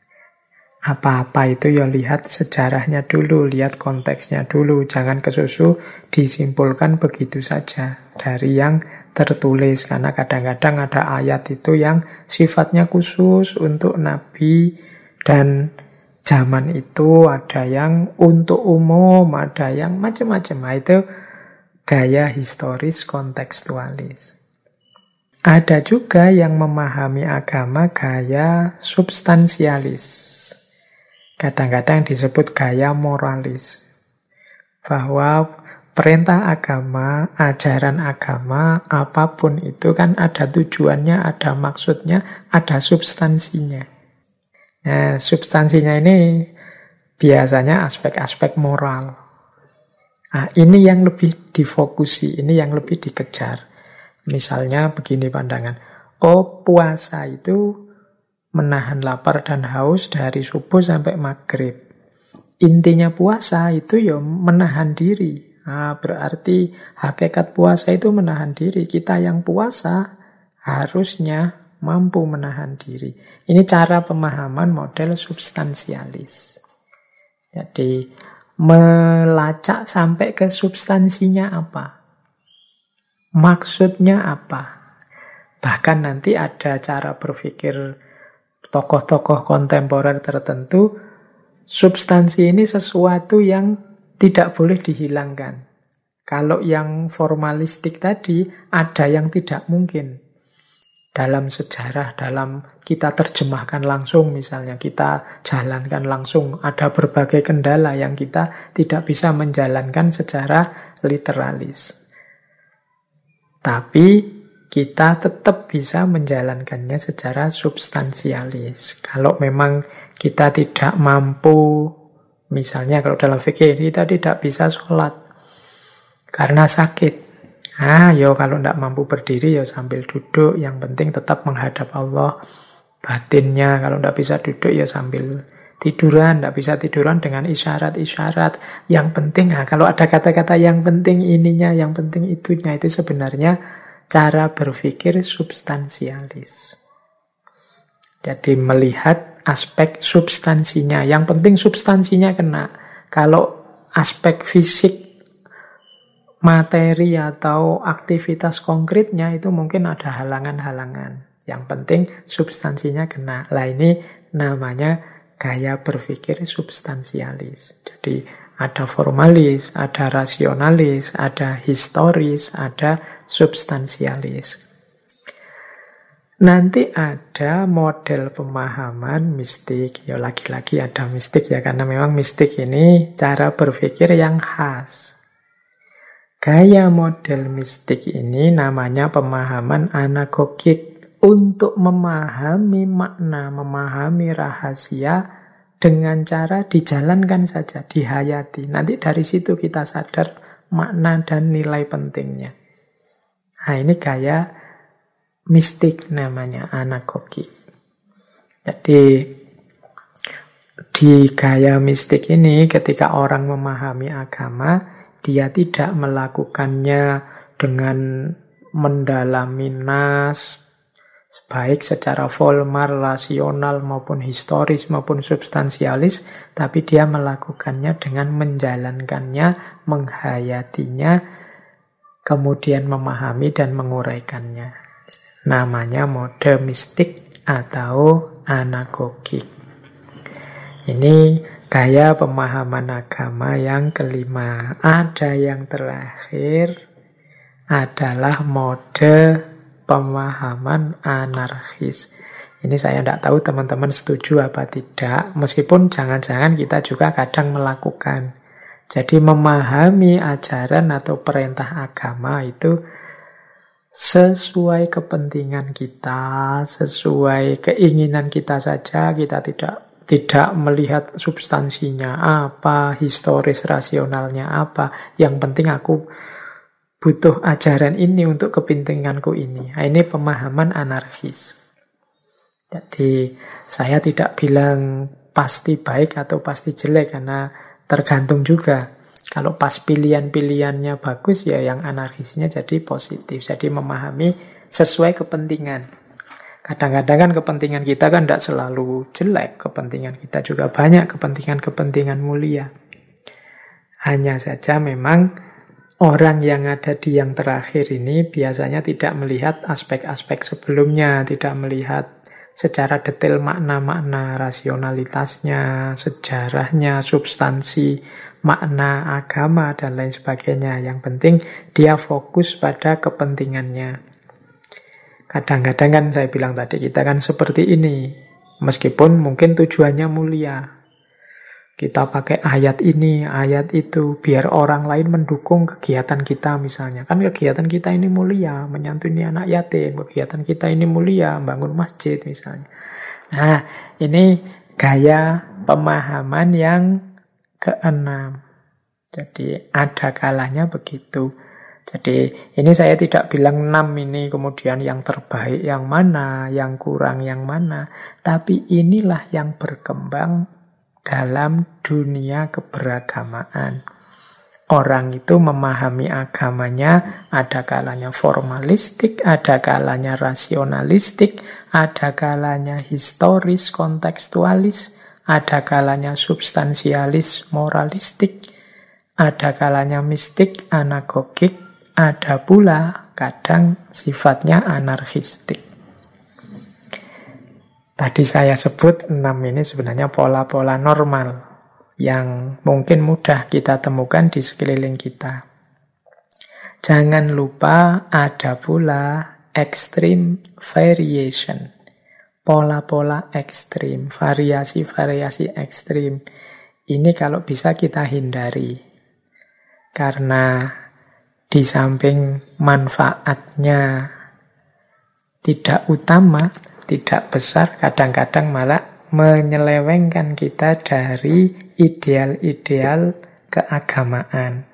Apa-apa itu ya lihat sejarahnya dulu, lihat konteksnya dulu. Jangan kesusu disimpulkan begitu saja dari yang tertulis. Karena kadang-kadang ada ayat itu yang sifatnya khusus untuk Nabi dan zaman itu, ada yang untuk umum, ada yang macam-macam. Nah, itu gaya historis kontekstualis. Ada juga yang memahami agama gaya substansialis. Kadang-kadang disebut gaya moralis. Bahwa perintah agama, ajaran agama, apapun itu kan ada tujuannya, ada maksudnya, ada substansinya. Nah, substansinya ini biasanya aspek-aspek moral. Nah, ini yang lebih difokusi, ini yang lebih dikejar. Misalnya begini pandangan. Oh, puasa itu menahan lapar dan haus dari subuh sampai maghrib. Intinya puasa itu ya menahan diri. Nah, berarti hakikat puasa itu menahan diri. Kita yang puasa harusnya mampu menahan diri. Ini cara pemahaman model substansialis. Jadi melacak sampai ke substansinya apa. Maksudnya apa. Bahkan nanti ada cara berpikir tokoh-tokoh kontemporer tertentu, substansi ini sesuatu yang tidak boleh dihilangkan. Kalau yang formalistik tadi, ada yang tidak mungkin. dalam sejarah, dalam kita terjemahkan langsung misalnya, kita jalankan langsung, ada berbagai kendala yang kita tidak bisa menjalankan secara literalis. Tapi kita tetap bisa menjalankannya secara substansialis. Kalau memang kita tidak mampu, misalnya kalau dalam fikih kita tidak bisa sholat karena sakit. Kalau tidak mampu berdiri ya sambil duduk, yang penting tetap menghadap Allah. Batinnya kalau tidak bisa duduk ya sambil tiduran, tidak bisa tiduran dengan isyarat-isyarat. Yang penting, kalau ada kata-kata yang penting ininya, yang penting itunya, itu sebenarnya cara berpikir substansialis. Jadi melihat aspek substansinya, yang penting substansinya kena. Kalau aspek fisik, materi atau aktivitas konkretnya itu mungkin ada halangan-halangan. Yang penting substansinya kena. Lah ini namanya gaya berpikir substansialis. Jadi ada formalis, ada rasionalis, ada historis, ada substansialis. Nanti ada model pemahaman mistik. Ya lagi-lagi ada mistik ya, karena memang mistik ini cara berpikir yang khas. Gaya model mistik ini namanya pemahaman anagogik, untuk memahami makna, memahami rahasia dengan cara dijalankan saja, dihayati. Nanti dari situ kita sadar makna dan nilai pentingnya. Nah, ini gaya mistik namanya, anagogik. Jadi di gaya mistik ini ketika orang memahami agama, dia tidak melakukannya dengan mendalami nas, baik secara formal, rasional, maupun historis, maupun substansialis, tapi dia melakukannya dengan menjalankannya, menghayatinya, kemudian memahami dan menguraikannya. Namanya mode mistik atau anagogik. Ini gaya pemahaman agama yang kelima. Ada yang terakhir adalah mode pemahaman anarkis. Ini saya tidak tahu teman-teman setuju apa tidak, meskipun jangan-jangan kita juga kadang melakukan. Jadi memahami ajaran atau perintah agama itu sesuai kepentingan kita, sesuai keinginan kita saja. Kita tidak melihat substansinya apa, historis rasionalnya apa. Yang penting aku butuh ajaran ini untuk kepentinganku ini. Nah, ini pemahaman anarkis. Jadi saya tidak bilang pasti baik atau pasti jelek, karena tergantung juga. Kalau pas pilihan-pilihannya bagus, ya yang anarkisnya jadi positif. Jadi memahami sesuai kepentingan. Kadang-kadang kan kepentingan kita kan tidak selalu jelek. Kepentingan kita juga banyak kepentingan-kepentingan mulia. Hanya saja memang orang yang ada di yang terakhir ini biasanya tidak melihat aspek-aspek sebelumnya, tidak melihat secara detail makna-makna rasionalitasnya, sejarahnya, substansi, makna agama, dan lain sebagainya. Yang penting dia fokus pada kepentingannya. Kadang-kadang kan saya bilang tadi, kita kan seperti ini. Meskipun mungkin tujuannya mulia. Kita pakai ayat ini, ayat itu, biar orang lain mendukung kegiatan kita misalnya. Kan kegiatan kita ini mulia, menyantuni anak yatim. Kegiatan kita ini mulia, bangun masjid misalnya. Nah, ini gaya pemahaman yang keenam. Jadi ada kalanya begitu. Jadi ini saya tidak bilang 6 ini kemudian yang terbaik yang mana, yang kurang yang mana. Tapi inilah yang berkembang dalam dunia keberagamaan. Orang itu memahami agamanya ada kalanya formalistik, ada kalanya rasionalistik, ada kalanya historis, kontekstualis, ada kalanya substansialis, moralistik, ada kalanya mistik, anagogik, ada pula kadang sifatnya anarkistik. Tadi saya sebut 6 ini sebenarnya pola-pola normal yang mungkin mudah kita temukan di sekeliling kita. Jangan lupa ada pula extreme variation. Pola-pola ekstrim, variasi-variasi ekstrim. Ini kalau bisa kita hindari. Karena di samping manfaatnya tidak utama, tidak besar, kadang-kadang malah menyelewengkan kita dari ideal-ideal keagamaan.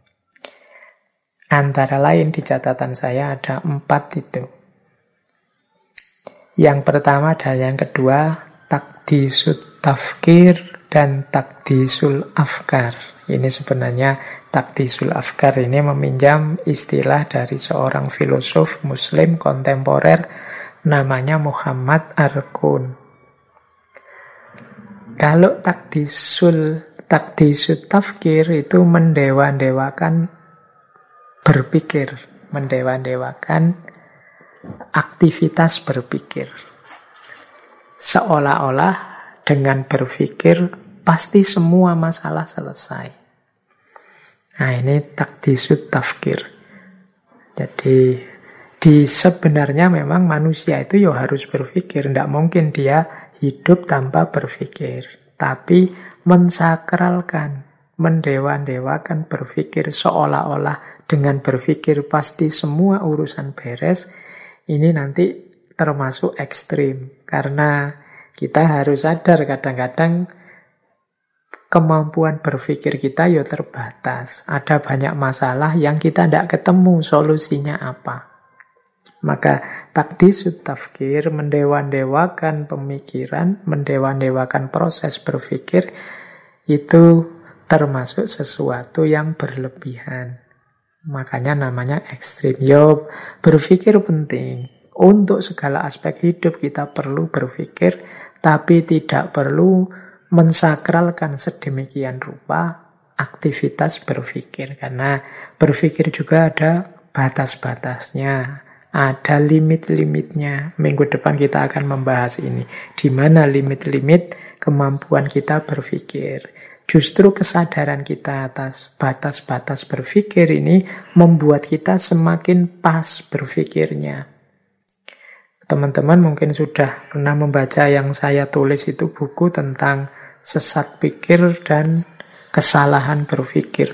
Antara lain di catatan saya ada 4 itu. Yang pertama dan yang kedua, takdisut tafkir dan takdisul afkar. Ini sebenarnya takdisul afkar ini meminjam istilah dari seorang filosof muslim kontemporer namanya Muhammad Arkun. Kalau takdisut tafkir itu mendewa-dewakan berpikir, mendewa-dewakan aktivitas berpikir. Seolah-olah dengan berpikir pasti semua masalah selesai. Nah, ini takdisut tafkir. Jadi sebenarnya memang manusia itu ya harus berpikir. Tidak mungkin dia hidup tanpa berpikir. Tapi mensakralkan, mendewa-dewakan berpikir seolah-olah dengan berpikir pasti semua urusan beres. Ini nanti termasuk ekstrim. Karena kita harus sadar kadang-kadang kemampuan berpikir kita ya terbatas. Ada banyak masalah yang kita tidak ketemu solusinya apa. Maka takdisut tafkir, mendewa-dewakan pemikiran, mendewa-dewakan proses berpikir, itu termasuk sesuatu yang berlebihan. Makanya namanya ekstrim. Yo, berpikir penting. Untuk segala aspek hidup kita perlu berpikir, tapi tidak perlu mensakralkan sedemikian rupa aktivitas berpikir. Karena berpikir juga ada batas-batasnya, ada limit-limitnya. Minggu depan kita akan membahas ini. Di mana limit-limit kemampuan kita berpikir. Justru kesadaran kita atas batas-batas berpikir ini membuat kita semakin pas berpikirnya. Teman-teman mungkin sudah pernah membaca yang saya tulis itu buku tentang sesat pikir dan kesalahan berpikir.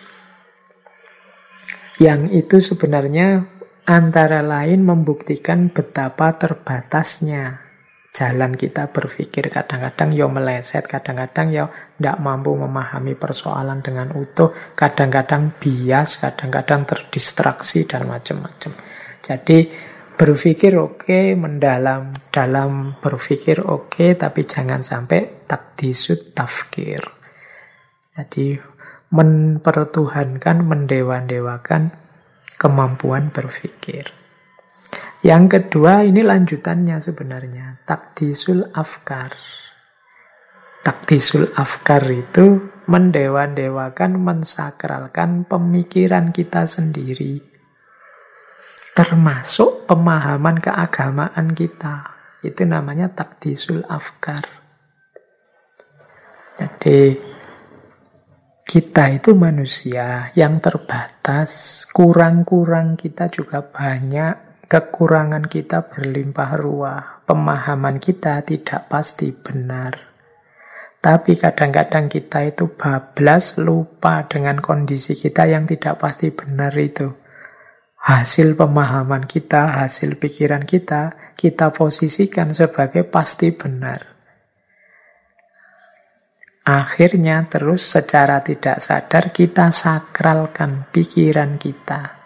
Yang itu sebenarnya antara lain membuktikan betapa terbatasnya jalan kita berpikir. Kadang-kadang ya meleset, kadang-kadang ya tidak mampu memahami persoalan dengan utuh, kadang-kadang bias, kadang-kadang terdistraksi, dan macam-macam. Jadi berpikir oke, mendalam dalam berpikir oke, tapi jangan sampai takdisut tafkir. Jadi mempertuhankan, mendewa-dewakan kemampuan berpikir. Yang kedua, ini lanjutannya sebenarnya, takdisul afkar. Takdisul afkar itu mendewa-dewakan, mensakralkan pemikiran kita sendiri. Termasuk pemahaman keagamaan kita. Itu namanya takdisul afkar. Jadi, kita itu manusia yang terbatas, kurang-kurang kita juga banyak. Kekurangan kita berlimpah ruah, pemahaman kita tidak pasti benar. Tapi kadang-kadang kita itu bablas, lupa dengan kondisi kita yang tidak pasti benar itu. Hasil pemahaman kita, hasil pikiran kita, kita posisikan sebagai pasti benar. Akhirnya terus secara tidak sadar kita sakralkan pikiran kita.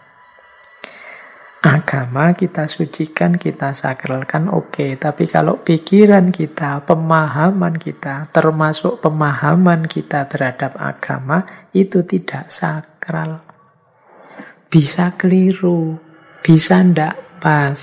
Agama kita sucikan, kita sakralkan, oke. Tapi kalau pikiran kita, pemahaman kita, termasuk pemahaman kita terhadap agama, itu tidak sakral. Bisa keliru, bisa ndak pas.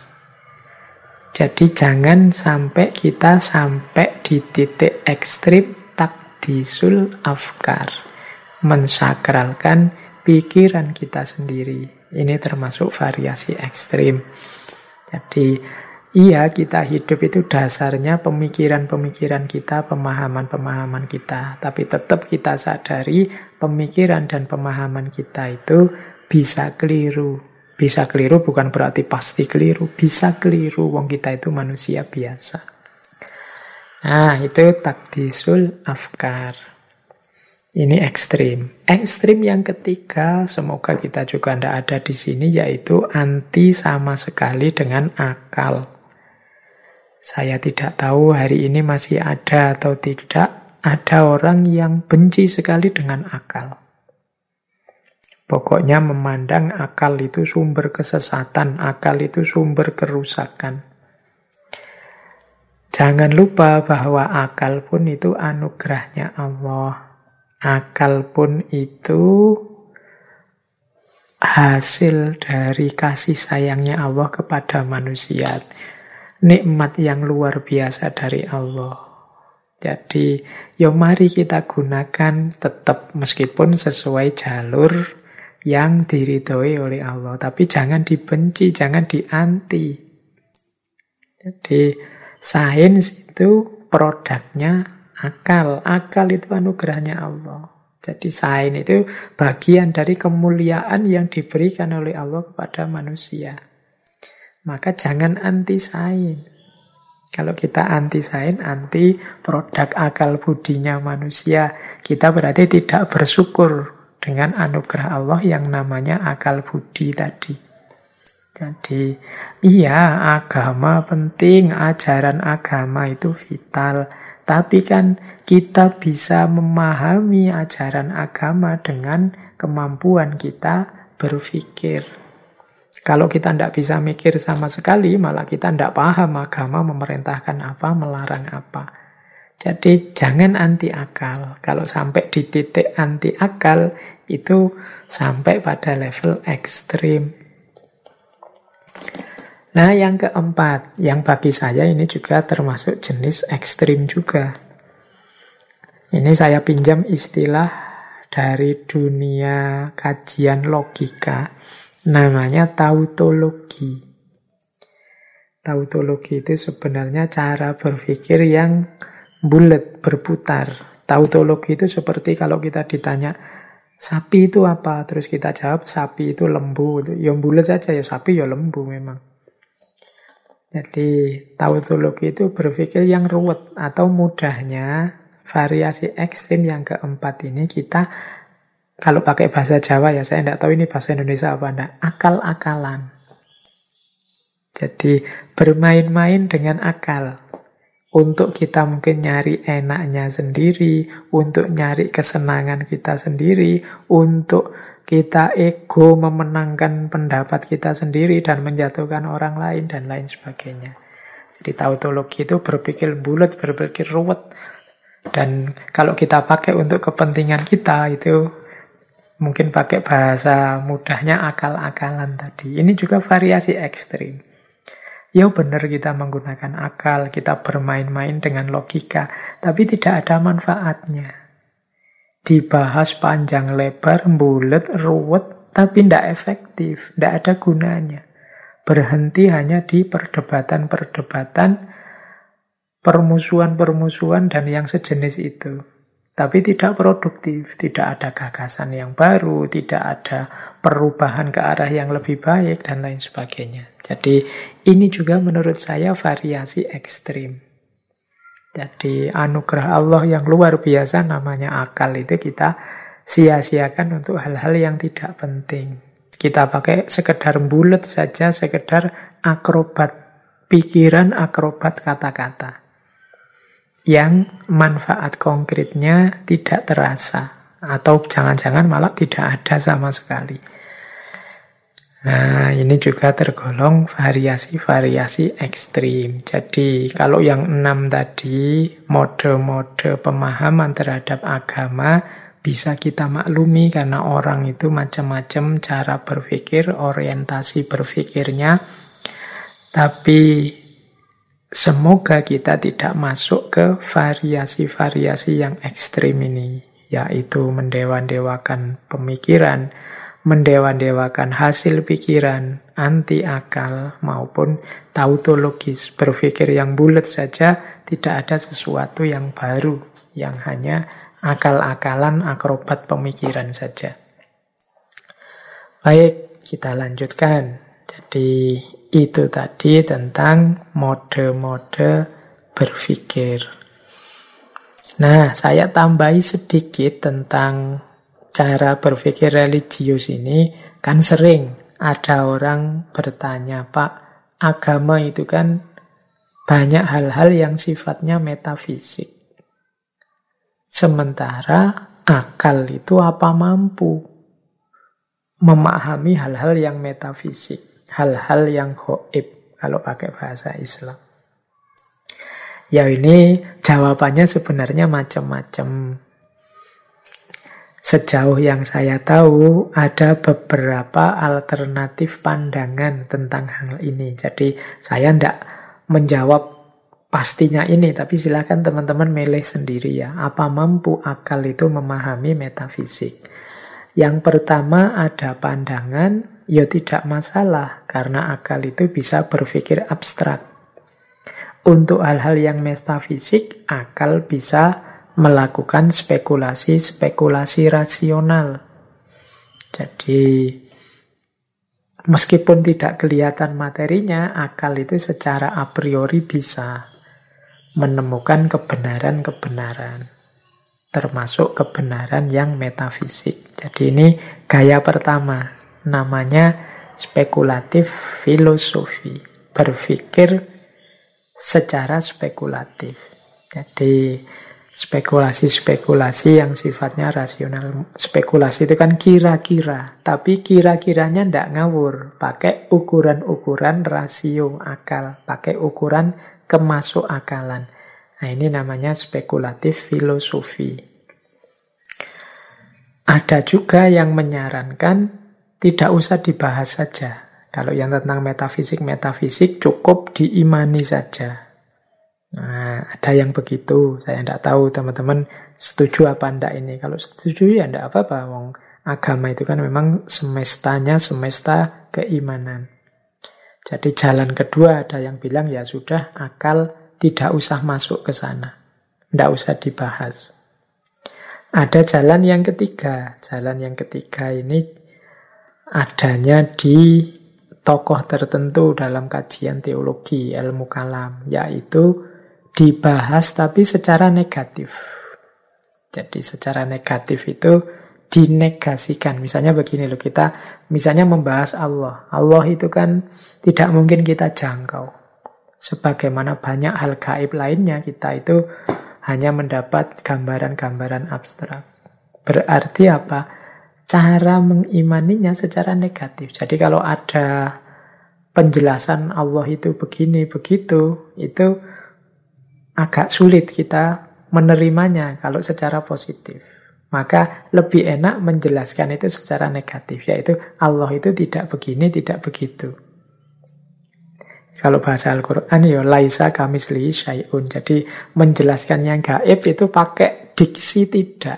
Jadi jangan sampai kita sampai di titik ekstrim takdisul afkar. Mensakralkan pikiran kita sendiri. Ini termasuk variasi ekstrim. Jadi, iya kita hidup itu dasarnya pemikiran-pemikiran kita, pemahaman-pemahaman kita. Tapi tetap kita sadari pemikiran dan pemahaman kita itu bisa keliru, Bisa keliru bukan berarti pasti keliru. Bisa keliru, wong kita itu manusia biasa. Nah, itu takdisul afkar. Ini ekstrim. Ekstrim yang ketiga, semoga kita juga tidak ada di sini, yaitu anti sama sekali dengan akal. Saya tidak tahu hari ini masih ada atau tidak, ada orang yang benci sekali dengan akal. Pokoknya memandang akal itu sumber kesesatan, akal itu sumber kerusakan. Jangan lupa bahwa akal pun itu anugerahnya Allah. Akal pun itu hasil dari kasih sayangnya Allah kepada manusia. Nikmat yang luar biasa dari Allah. Jadi, mari kita gunakan tetap meskipun sesuai jalur yang diridhoi oleh Allah. Tapi jangan dibenci, jangan dianti. Jadi, sains itu produknya akal. Akal itu anugerahnya Allah. Jadi sains itu bagian dari kemuliaan yang diberikan oleh Allah kepada manusia. Maka jangan anti sains. Kalau kita anti sains, anti produk akal budinya manusia, kita berarti tidak bersyukur dengan anugerah Allah yang namanya akal budi tadi. Jadi, iya, agama penting, ajaran agama itu vital. Tapi kan kita bisa memahami ajaran agama dengan kemampuan kita berpikir. Kalau kita tidak bisa mikir sama sekali, malah kita tidak paham agama memerintahkan apa, melarang apa. Jadi jangan anti akal. Kalau sampai di titik anti akal, itu sampai pada level ekstrim. Nah, yang keempat, yang bagi saya ini juga termasuk jenis ekstrim juga. Ini saya pinjam istilah dari dunia kajian logika, namanya tautologi. Tautologi itu sebenarnya cara berpikir yang bulat, berputar. Tautologi itu seperti kalau kita ditanya, sapi itu apa? Terus kita jawab, sapi itu lembu. Ya bulat saja, ya sapi ya lembu memang. Jadi tautologi itu berpikir yang ruwet, atau mudahnya variasi ekstrim yang keempat ini kita, kalau pakai bahasa Jawa ya, saya tidak tahu ini bahasa Indonesia apa enggak, akal-akalan. Jadi bermain-main dengan akal. Untuk kita mungkin nyari enaknya sendiri, untuk nyari kesenangan kita sendiri, untuk kita ego memenangkan pendapat kita sendiri dan menjatuhkan orang lain dan lain sebagainya. Jadi tautologi itu berpikir bulat, berpikir ruwet. Dan kalau kita pakai untuk kepentingan kita, itu mungkin pakai bahasa mudahnya akal-akalan tadi. Ini juga variasi ekstrim. Ya benar kita menggunakan akal, kita bermain-main dengan logika, tapi tidak ada manfaatnya. Dibahas panjang lebar, bulat, ruwet, tapi tidak efektif, tidak ada gunanya. Berhenti hanya di perdebatan-perdebatan, permusuhan-permusuhan, dan yang sejenis itu. Tapi tidak produktif, tidak ada gagasan yang baru, tidak ada perubahan ke arah yang lebih baik, dan lain sebagainya. Jadi ini juga menurut saya variasi ekstrim. Jadi anugerah Allah yang luar biasa namanya akal itu kita sia-siakan untuk hal-hal yang tidak penting. Kita pakai sekedar bulat saja, sekedar akrobat pikiran, akrobat kata-kata. Yang manfaat konkretnya tidak terasa. Atau jangan-jangan malah tidak ada sama sekali. Nah, ini juga tergolong variasi-variasi ekstrim. Jadi, kalau yang 6 tadi, mode-mode pemahaman terhadap agama, bisa kita maklumi karena orang itu macam-macam cara berpikir, orientasi berpikirnya. Tapi, semoga kita tidak masuk ke variasi-variasi yang ekstrim ini, yaitu mendewa-dewakan pemikiran, mendewa-dewakan hasil pikiran, anti akal, maupun tautologis. Berpikir yang bulat saja, tidak ada sesuatu yang baru, yang hanya akal-akalan, akrobat pemikiran saja. Baik, kita lanjutkan. Jadi itu tadi tentang mode-mode berpikir. Nah, saya tambahi sedikit tentang cara berpikir religius ini. Kan sering ada orang bertanya, Pak, agama itu kan banyak hal-hal yang sifatnya metafisik. Sementara akal itu apa mampu memahami hal-hal yang metafisik, hal-hal yang gaib, kalau pakai bahasa Islam. Ya ini jawabannya sebenarnya macam-macam. Sejauh yang saya tahu, ada beberapa alternatif pandangan tentang hal ini. Jadi saya tidak menjawab pastinya ini, tapi silakan teman-teman milih sendiri ya. Apa mampu akal itu memahami metafisik? Yang pertama ada pandangan, ya tidak masalah, karena akal itu bisa berpikir abstrak. Untuk hal-hal yang metafisik, akal bisa melakukan spekulasi-spekulasi rasional. Jadi, meskipun tidak kelihatan materinya, akal itu secara a priori bisa menemukan kebenaran-kebenaran, termasuk kebenaran yang metafisik. Jadi ini gaya pertama, namanya spekulatif filosofi, berpikir secara spekulatif. Jadi spekulasi-spekulasi yang sifatnya rasional. Spekulasi itu kan kira-kira, tapi kira-kiranya tidak ngawur, pakai ukuran-ukuran rasio akal, pakai ukuran kemasuk akalan. Nah, ini namanya spekulatif filosofi. Ada juga yang menyarankan tidak usah dibahas saja. Kalau yang tentang metafisik cukup diimani saja. Nah, ada yang begitu. Saya tidak tahu teman-teman setuju apa enggak ini. Kalau setuju ya tidak apa-apa. Wong agama itu kan memang semestanya semesta keimanan. Jadi jalan kedua ada yang bilang ya sudah, akal tidak usah masuk ke sana. Tidak usah dibahas. Ada jalan yang ketiga. Jalan yang ketiga ini adanya di tokoh tertentu dalam kajian teologi, ilmu kalam, yaitu dibahas tapi secara negatif. Jadi secara negatif itu dinegasikan. Misalnya begini loh, kita misalnya membahas Allah. Allah itu kan tidak mungkin kita jangkau. Sebagaimana banyak hal gaib lainnya, kita itu hanya mendapat gambaran-gambaran abstrak. Berarti apa? Cara mengimaninya secara negatif. Jadi kalau ada penjelasan Allah itu begini, begitu, itu agak sulit kita menerimanya kalau secara positif. Maka lebih enak menjelaskan itu secara negatif, yaitu Allah itu tidak begini, tidak begitu. Kalau bahasa Al-Quran, ya laisa kamislihi syai'un. Jadi menjelaskan yang gaib itu pakai diksi tidak.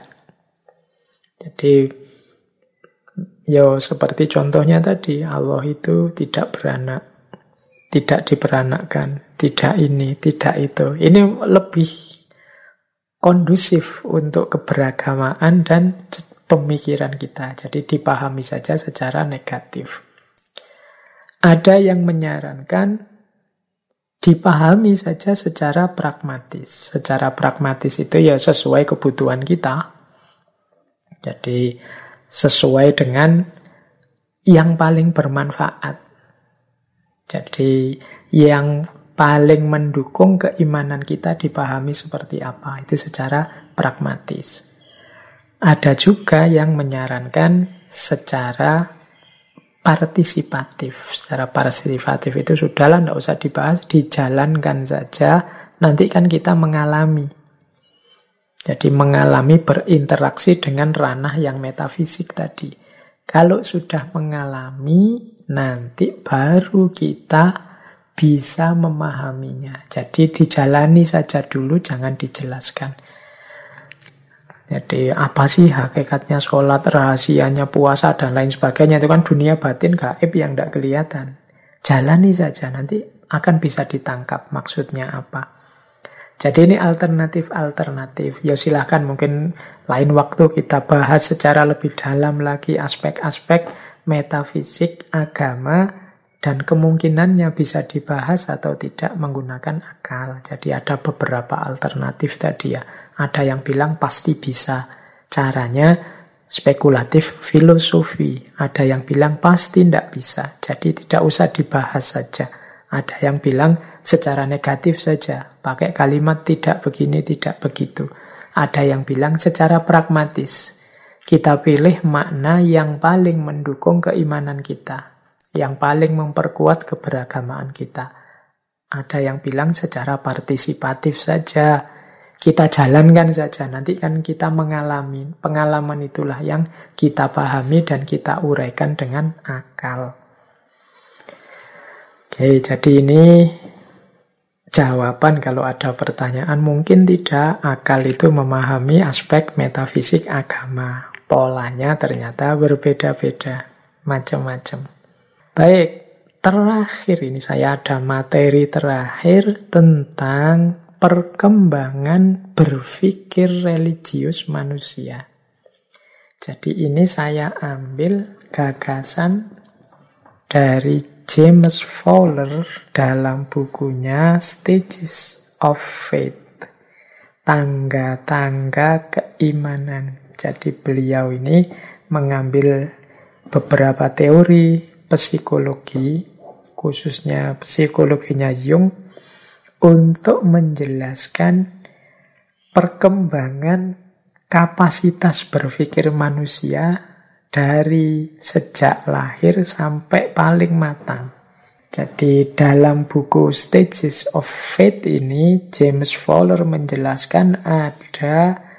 Jadi ya seperti contohnya tadi, Allah itu tidak beranak, tidak diperanakkan, tidak ini, tidak itu. Ini lebih kondusif untuk keberagamaan dan pemikiran kita. Jadi dipahami saja secara negatif. Ada yang menyarankan dipahami saja secara pragmatis. Secara pragmatis itu ya sesuai kebutuhan kita. Jadi sesuai dengan yang paling bermanfaat. Jadi yang paling mendukung keimanan kita dipahami seperti apa. Itu secara pragmatis. Ada juga yang menyarankan secara partisipatif. Secara partisipatif itu sudahlah, tidak usah dibahas, dijalankan saja. Nanti kan kita mengalami. Jadi mengalami berinteraksi dengan ranah yang metafisik tadi. Kalau sudah mengalami, nanti baru kita bisa memahaminya. Jadi dijalani saja dulu, jangan dijelaskan. Jadi apa sih hakikatnya sholat, rahasianya puasa, dan lain sebagainya. Itu kan dunia batin gaib yang tidak kelihatan. Jalani saja, nanti akan bisa ditangkap maksudnya apa. Jadi ini alternatif-alternatif. Ya silahkan mungkin lain waktu kita bahas secara lebih dalam lagi aspek-aspek metafisik, agama, dan kemungkinannya bisa dibahas atau tidak menggunakan akal. Jadi ada beberapa alternatif tadi ya. Ada yang bilang pasti bisa. Caranya spekulatif filosofi. Ada yang bilang pasti tidak bisa. Jadi tidak usah dibahas saja. Ada yang bilang secara negatif saja. Pakai kalimat tidak begini, tidak begitu. Ada yang bilang secara pragmatis. Kita pilih makna yang paling mendukung keimanan kita, yang paling memperkuat keberagamaan kita. Ada yang bilang secara partisipatif saja. Kita jalankan saja, nanti kan kita mengalami. Pengalaman itulah yang kita pahami dan kita uraikan dengan akal. Oke, jadi ini jawaban kalau ada pertanyaan. Mungkin tidak, akal itu memahami aspek metafisik agama. Polanya ternyata berbeda-beda, macam-macam. Baik, terakhir ini saya ada materi terakhir tentang perkembangan berpikir religius manusia. Jadi ini saya ambil gagasan dari James Fowler dalam bukunya Stages of Faith, tangga-tangga keimanan. Jadi beliau ini mengambil beberapa teori psikologi, khususnya psikologinya Jung, untuk menjelaskan perkembangan kapasitas berpikir manusia dari sejak lahir sampai paling matang. Jadi dalam buku Stages of Faith ini, James Fowler menjelaskan ada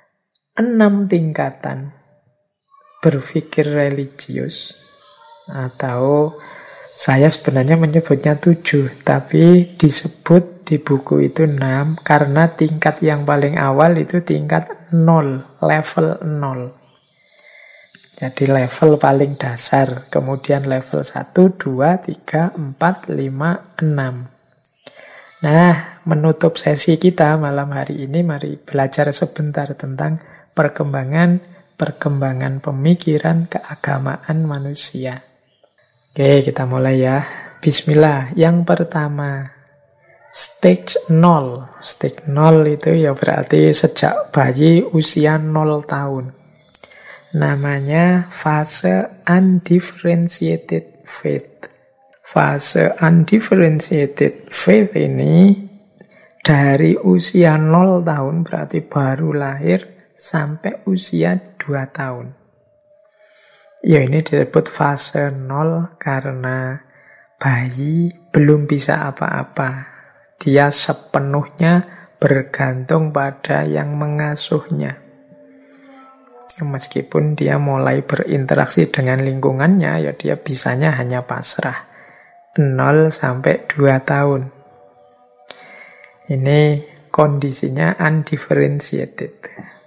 6 tingkatan berpikir religius, atau saya sebenarnya menyebutnya 7, tapi disebut di buku itu 6 karena tingkat yang paling awal itu tingkat 0, level 0. Jadi level paling dasar, kemudian level 1, 2, 3, 4, 5, 6. Nah, menutup sesi kita malam hari ini, mari belajar sebentar tentang perkembangan pemikiran keagamaan manusia. Oke, kita mulai ya. Bismillah. Yang pertama, stage 0. Stage 0 itu ya berarti sejak bayi usia 0 tahun. Namanya fase undifferentiated faith. Fase undifferentiated faith ini dari usia 0 tahun, berarti baru lahir, sampai usia 2 tahun. Ya, ini disebut fase 0 karena bayi belum bisa apa-apa. Dia sepenuhnya bergantung pada yang mengasuhnya. Meskipun dia mulai berinteraksi dengan lingkungannya, ya dia bisanya hanya pasrah. 0 sampai 2 tahun. Ini kondisinya undifferentiated.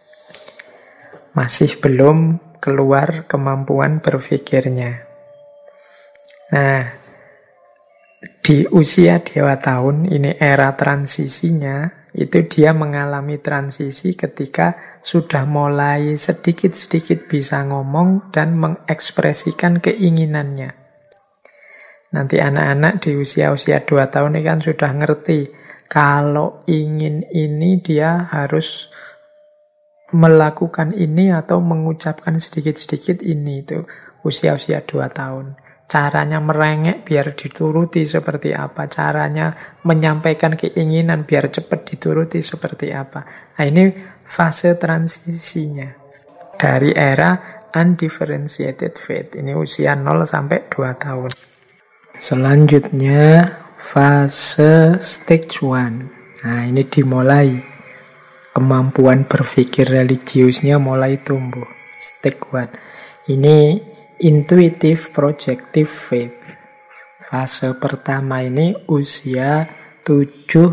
Masih belum keluar kemampuan berpikirnya. Nah, di usia 2 tahun, ini era transisinya, itu dia mengalami transisi ketika sudah mulai sedikit-sedikit bisa ngomong dan mengekspresikan keinginannya. Nanti anak-anak di usia-usia 2 tahun ini kan sudah ngerti, kalau ingin ini dia harus melakukan ini atau mengucapkan sedikit-sedikit ini. Itu usia-usia 2 tahun. Caranya merengek biar dituruti seperti apa, caranya menyampaikan keinginan biar cepat dituruti seperti apa. Nah, ini fase transisinya dari era undifferentiated faith. Ini usia 0 sampai 2 tahun. Selanjutnya fase stage 1. Nah, ini dimulai. Kemampuan berpikir religiusnya mulai tumbuh. Stage 1. Ini intuitive projective faith. Fase pertama ini usia 3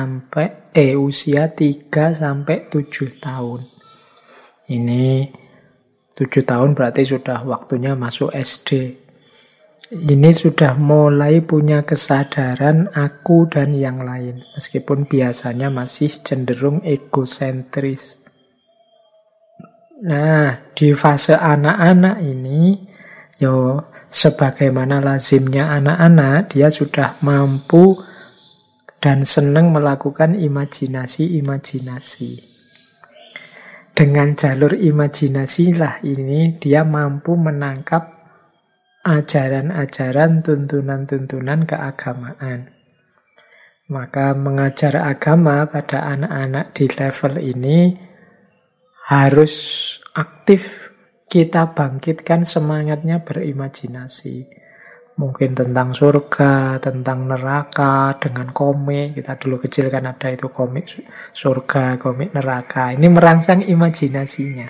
sampai 7 tahun. Ini 7 tahun berarti sudah waktunya masuk SD. Ini sudah mulai punya kesadaran aku dan yang lain. Meskipun biasanya masih cenderung egosentris. Nah, di fase anak-anak ini, Yo, sebagaimana lazimnya anak-anak, dia sudah mampu dan senang melakukan imajinasi-imajinasi. Dengan jalur imajinasilah ini dia mampu menangkap ajaran-ajaran, tuntunan-tuntunan keagamaan. Maka mengajar agama pada anak-anak di level ini harus aktif kita bangkitkan semangatnya berimajinasi. Mungkin tentang surga, tentang neraka, dengan komik. Kita dulu kecil kan ada itu komik surga, komik neraka. Ini merangsang imajinasinya.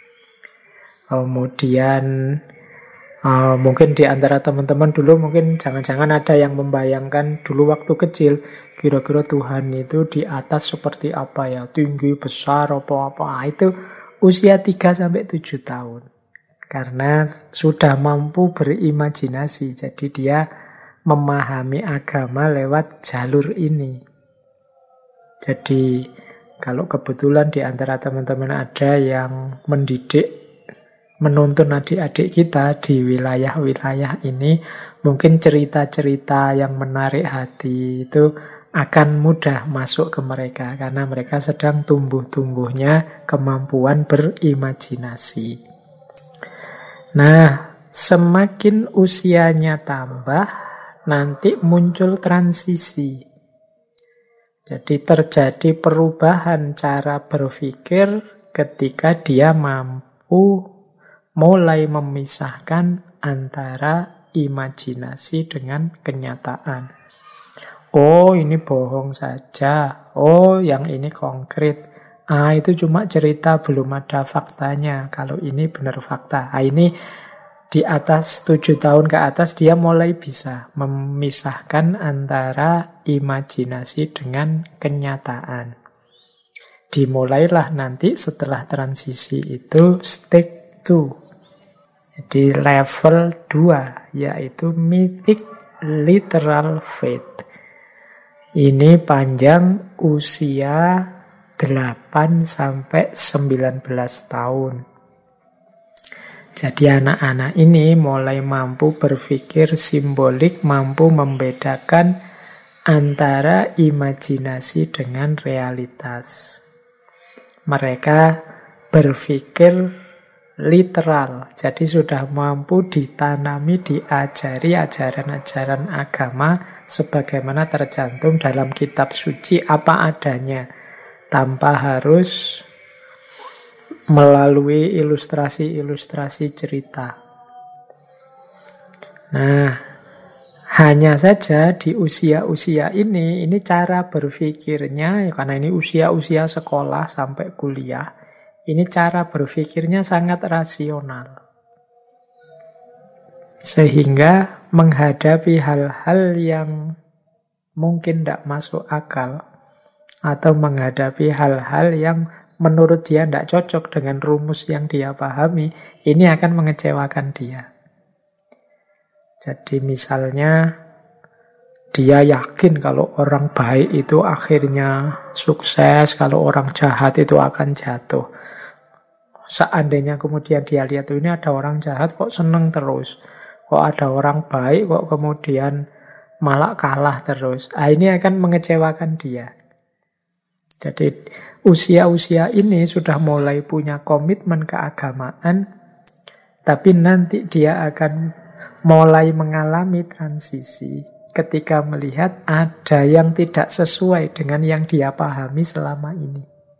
Kemudian mungkin di antara teman-teman dulu mungkin jangan-jangan ada yang membayangkan dulu waktu kecil, kira-kira Tuhan itu di atas seperti apa ya, tinggi, besar, apa-apa. Itu usia 3-7 tahun. Karena sudah mampu berimajinasi, jadi dia memahami agama lewat jalur ini. Jadi kalau kebetulan di antara teman-teman ada yang mendidik, menuntun adik-adik kita di wilayah-wilayah ini, mungkin cerita-cerita yang menarik hati itu akan mudah masuk ke mereka karena mereka sedang tumbuh-tumbuhnya kemampuan berimajinasi. Nah, semakin usianya tambah, nanti muncul transisi. Jadi terjadi perubahan cara berpikir ketika dia mampu mulai memisahkan antara imajinasi dengan kenyataan. Oh, ini bohong saja. Oh, yang ini konkret. Itu cuma cerita, belum ada faktanya. Kalau ini benar fakta. Ini di atas 7 tahun ke atas dia mulai bisa memisahkan antara imajinasi dengan kenyataan. Dimulailah nanti setelah transisi itu stage 2. Jadi level 2, yaitu mythic literal faith. Ini panjang usia 8-19 tahun. Jadi anak-anak ini mulai mampu berpikir simbolik, mampu membedakan antara imajinasi dengan realitas. Mereka berpikir literal, jadi sudah mampu ditanami, diajari ajaran-ajaran agama sebagaimana tercantum dalam kitab suci apa adanya, tanpa harus melalui ilustrasi-ilustrasi cerita. Nah, hanya saja di usia-usia ini cara berpikirnya, karena ini usia-usia sekolah sampai kuliah, ini cara berpikirnya sangat rasional. Sehingga menghadapi hal-hal yang mungkin tidak masuk akal, atau menghadapi hal-hal yang menurut dia tidak cocok dengan rumus yang dia pahami, ini akan mengecewakan dia. Jadi misalnya dia yakin kalau orang baik itu akhirnya sukses, kalau orang jahat itu akan jatuh. Seandainya kemudian dia lihat ini ada orang jahat kok seneng terus, kok ada orang baik kok kemudian malah kalah terus. Ini akan mengecewakan dia. Jadi usia-usia ini sudah mulai punya komitmen keagamaan, tapi nanti dia akan mulai mengalami transisi ketika melihat ada yang tidak sesuai dengan yang dia pahami selama ini.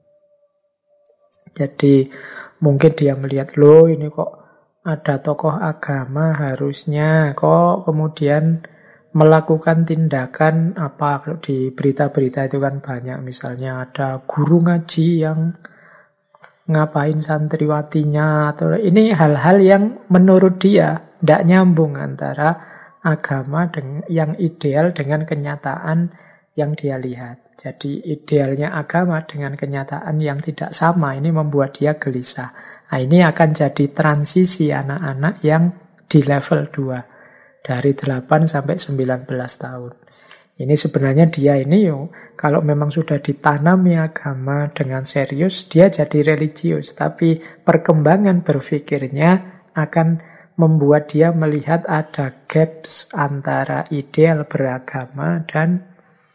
Jadi mungkin dia melihat, loh ini kok ada tokoh agama harusnya kok kemudian melakukan tindakan apa, kalau di berita-berita itu kan banyak, misalnya ada guru ngaji yang ngapain santriwatinya, atau ini hal-hal yang menurut dia tidak nyambung antara agama yang ideal dengan kenyataan yang dia lihat. Jadi idealnya agama dengan kenyataan yang tidak sama, ini membuat dia gelisah. Ini akan jadi transisi anak-anak yang di level 2. Dari 8 sampai 19 tahun. Ini sebenarnya dia ini kalau memang sudah ditanami agama dengan serius, dia jadi religius. Tapi perkembangan berpikirnya akan membuat dia melihat ada gaps antara ideal beragama dan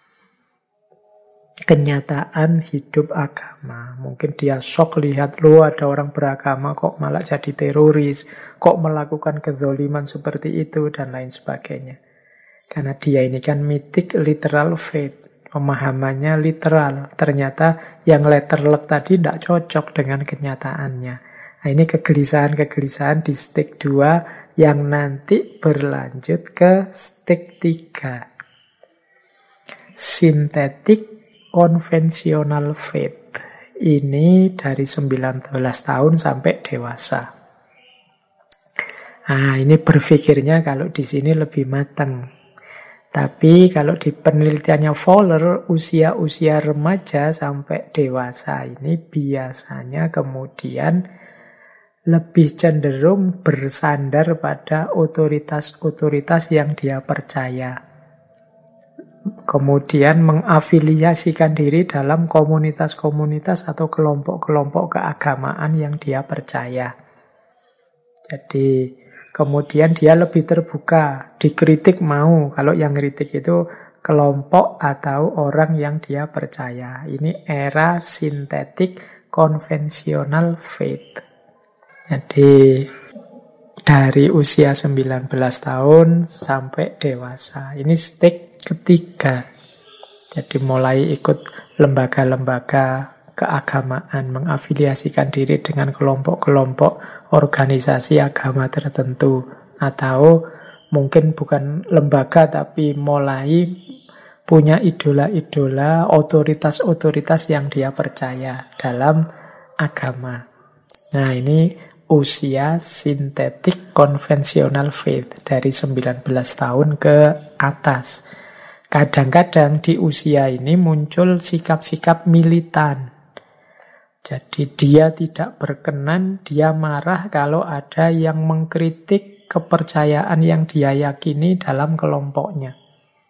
kenyataan hidup agama. Mungkin dia shock lihat, loh ada orang beragama kok malah jadi teroris, kok melakukan kezoliman seperti itu, dan lain sebagainya. Karena dia ini kan mythic literal faith, pemahamannya literal. Ternyata yang letterlek tadi tidak cocok dengan kenyataannya. Nah, ini kegelisahan-kegelisahan di stage 2 yang nanti berlanjut ke stage 3. Synthetic Conventional faith. Ini dari 19 tahun sampai dewasa. Nah, ini berpikirnya kalau di sini lebih matang. Tapi kalau di penelitiannya Fowler, usia-usia remaja sampai dewasa ini biasanya kemudian lebih cenderung bersandar pada otoritas-otoritas yang dia percaya. Kemudian mengafiliasikan diri dalam komunitas-komunitas atau kelompok-kelompok keagamaan yang dia percaya. Jadi kemudian dia lebih terbuka, dikritik mau. Kalau yang kritik itu kelompok atau orang yang dia percaya. Ini era synthetic conventional faith. Jadi dari usia 19 tahun sampai dewasa. Ini stage ketiga. Jadi mulai ikut lembaga-lembaga keagamaan, mengafiliasikan diri dengan kelompok-kelompok organisasi agama tertentu. Atau mungkin bukan lembaga tapi mulai punya idola-idola, otoritas-otoritas yang dia percaya dalam agama. Nah, ini usia synthetic conventional faith dari 19 tahun ke atas. Kadang-kadang di usia ini muncul sikap-sikap militan. Jadi dia tidak berkenan, dia marah kalau ada yang mengkritik kepercayaan yang dia yakini dalam kelompoknya.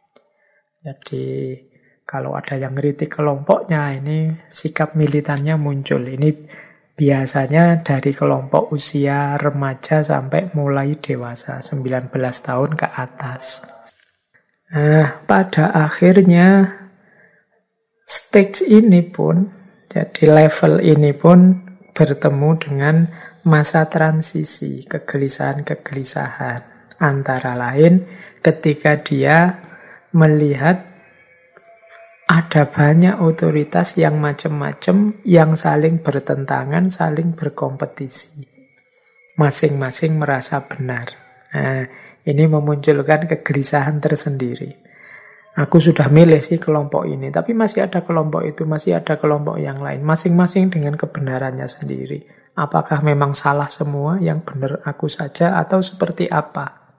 Jadi kalau ada yang kritik kelompoknya, ini sikap militannya muncul. Ini biasanya dari kelompok usia remaja sampai mulai dewasa, 19 tahun ke atas. Nah, pada akhirnya stage ini pun, jadi level ini pun bertemu dengan masa transisi, kegelisahan-kegelisahan. Antara lain ketika dia melihat ada banyak otoritas yang macam-macam, yang saling bertentangan, saling berkompetisi. Masing-masing merasa benar. Nah, ini memunculkan kegelisahan tersendiri. Aku sudah milih sih kelompok ini, tapi masih ada kelompok itu, masih ada kelompok yang lain. Masing-masing dengan kebenarannya sendiri. Apakah memang salah semua, yang benar aku saja, atau seperti apa?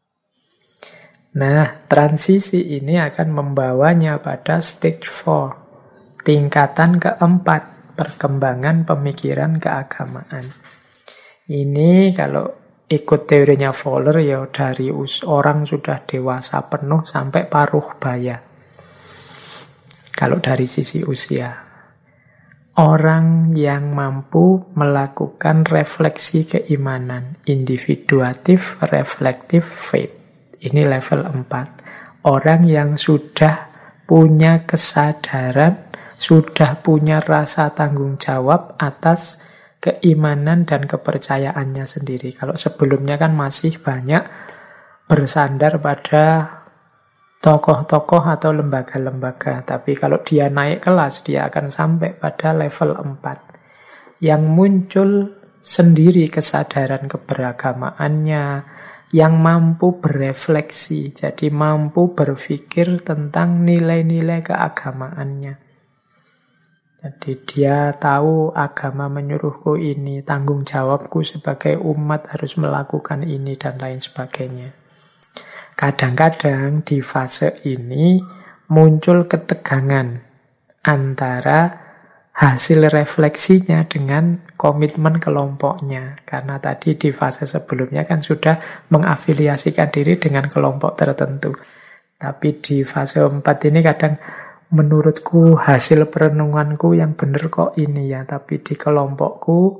Nah, transisi ini akan membawanya pada stage 4. Tingkatan keempat, perkembangan pemikiran keagamaan. Ini kalau ikut teorinya Fowler ya dari orang sudah dewasa penuh sampai paruh baya. Kalau dari sisi usia, orang yang mampu melakukan refleksi keimanan, individuatif, reflektif faith. Ini level 4. Orang yang sudah punya kesadaran, sudah punya rasa tanggung jawab atas keimanan dan kepercayaannya sendiri. Kalau sebelumnya kan masih banyak bersandar pada tokoh-tokoh atau lembaga-lembaga. Tapi kalau dia naik kelas, dia akan sampai pada level 4. Yang muncul sendiri kesadaran keberagamaannya, yang mampu berefleksi, jadi mampu berpikir tentang nilai-nilai keagamaannya. Jadi dia tahu agama menyuruhku ini, tanggung jawabku sebagai umat harus melakukan ini, dan lain sebagainya. Kadang-kadang di fase ini muncul ketegangan antara hasil refleksinya dengan komitmen kelompoknya. Karena tadi di fase sebelumnya kan sudah mengafiliasikan diri dengan kelompok tertentu. Tapi di fase 4 ini kadang menurutku hasil perenunganku yang benar kok ini ya. Tapi di kelompokku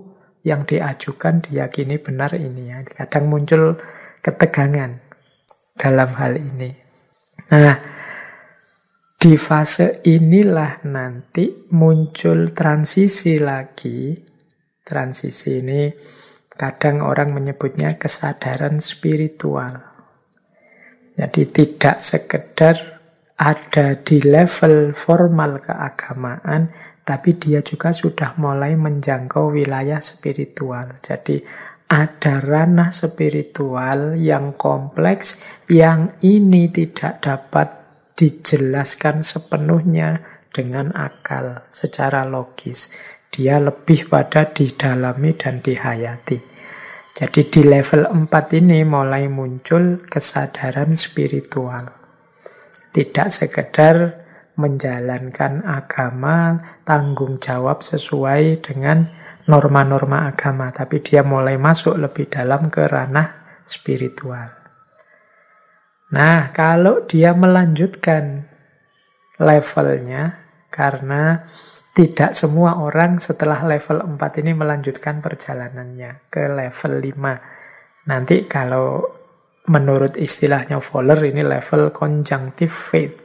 yang diajukan diyakini benar ini ya. Kadang muncul ketegangan dalam hal ini. Nah, di fase inilah nanti muncul transisi lagi. Transisi ini kadang orang menyebutnya kesadaran spiritual. Jadi tidak sekedar ada di level formal keagamaan, tapi dia juga sudah mulai menjangkau wilayah spiritual. Jadi ada ranah spiritual yang kompleks, yang ini tidak dapat dijelaskan sepenuhnya dengan akal secara logis. Dia lebih pada didalami dan dihayati. Jadi di level 4 ini mulai muncul kesadaran spiritual. Tidak sekedar menjalankan agama, tanggung jawab sesuai dengan norma-norma agama, tapi dia mulai masuk lebih dalam ke ranah spiritual. Nah, kalau dia melanjutkan levelnya, karena tidak semua orang setelah level 4 ini melanjutkan perjalanannya ke level 5. Nanti kalau menurut istilahnya Fowler ini level conjunctive faith.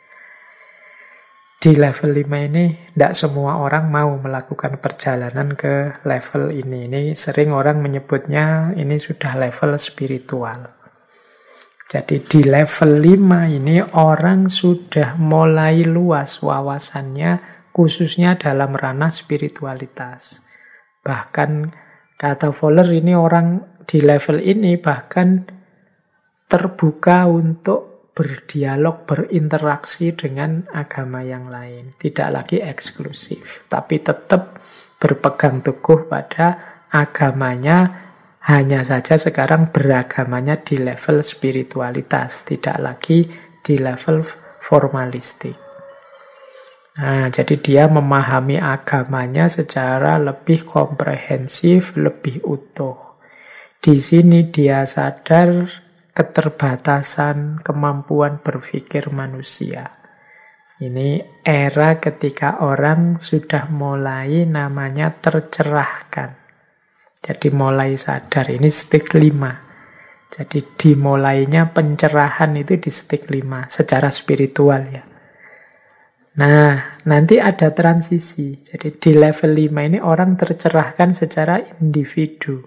Di level 5 ini tidak semua orang mau melakukan perjalanan ke level ini. Ini sering orang menyebutnya ini sudah level spiritual. Jadi di level 5 ini orang sudah mulai luas wawasannya, khususnya dalam ranah spiritualitas. Bahkan kata Fowler ini orang di level ini bahkan terbuka untuk berdialog, berinteraksi dengan agama yang lain. Tidak lagi eksklusif, tapi tetap berpegang teguh pada agamanya, hanya saja sekarang beragamanya di level spiritualitas, tidak lagi di level formalistik. Nah, jadi dia memahami agamanya secara lebih komprehensif, lebih utuh. Di sini dia sadar keterbatasan kemampuan berpikir manusia. Ini era ketika orang sudah mulai namanya tercerahkan. Jadi mulai sadar, ini stage 5. Jadi dimulainya pencerahan itu di stage 5 secara spiritual ya. Nah, nanti ada transisi. Jadi di level 5 ini orang tercerahkan secara individu.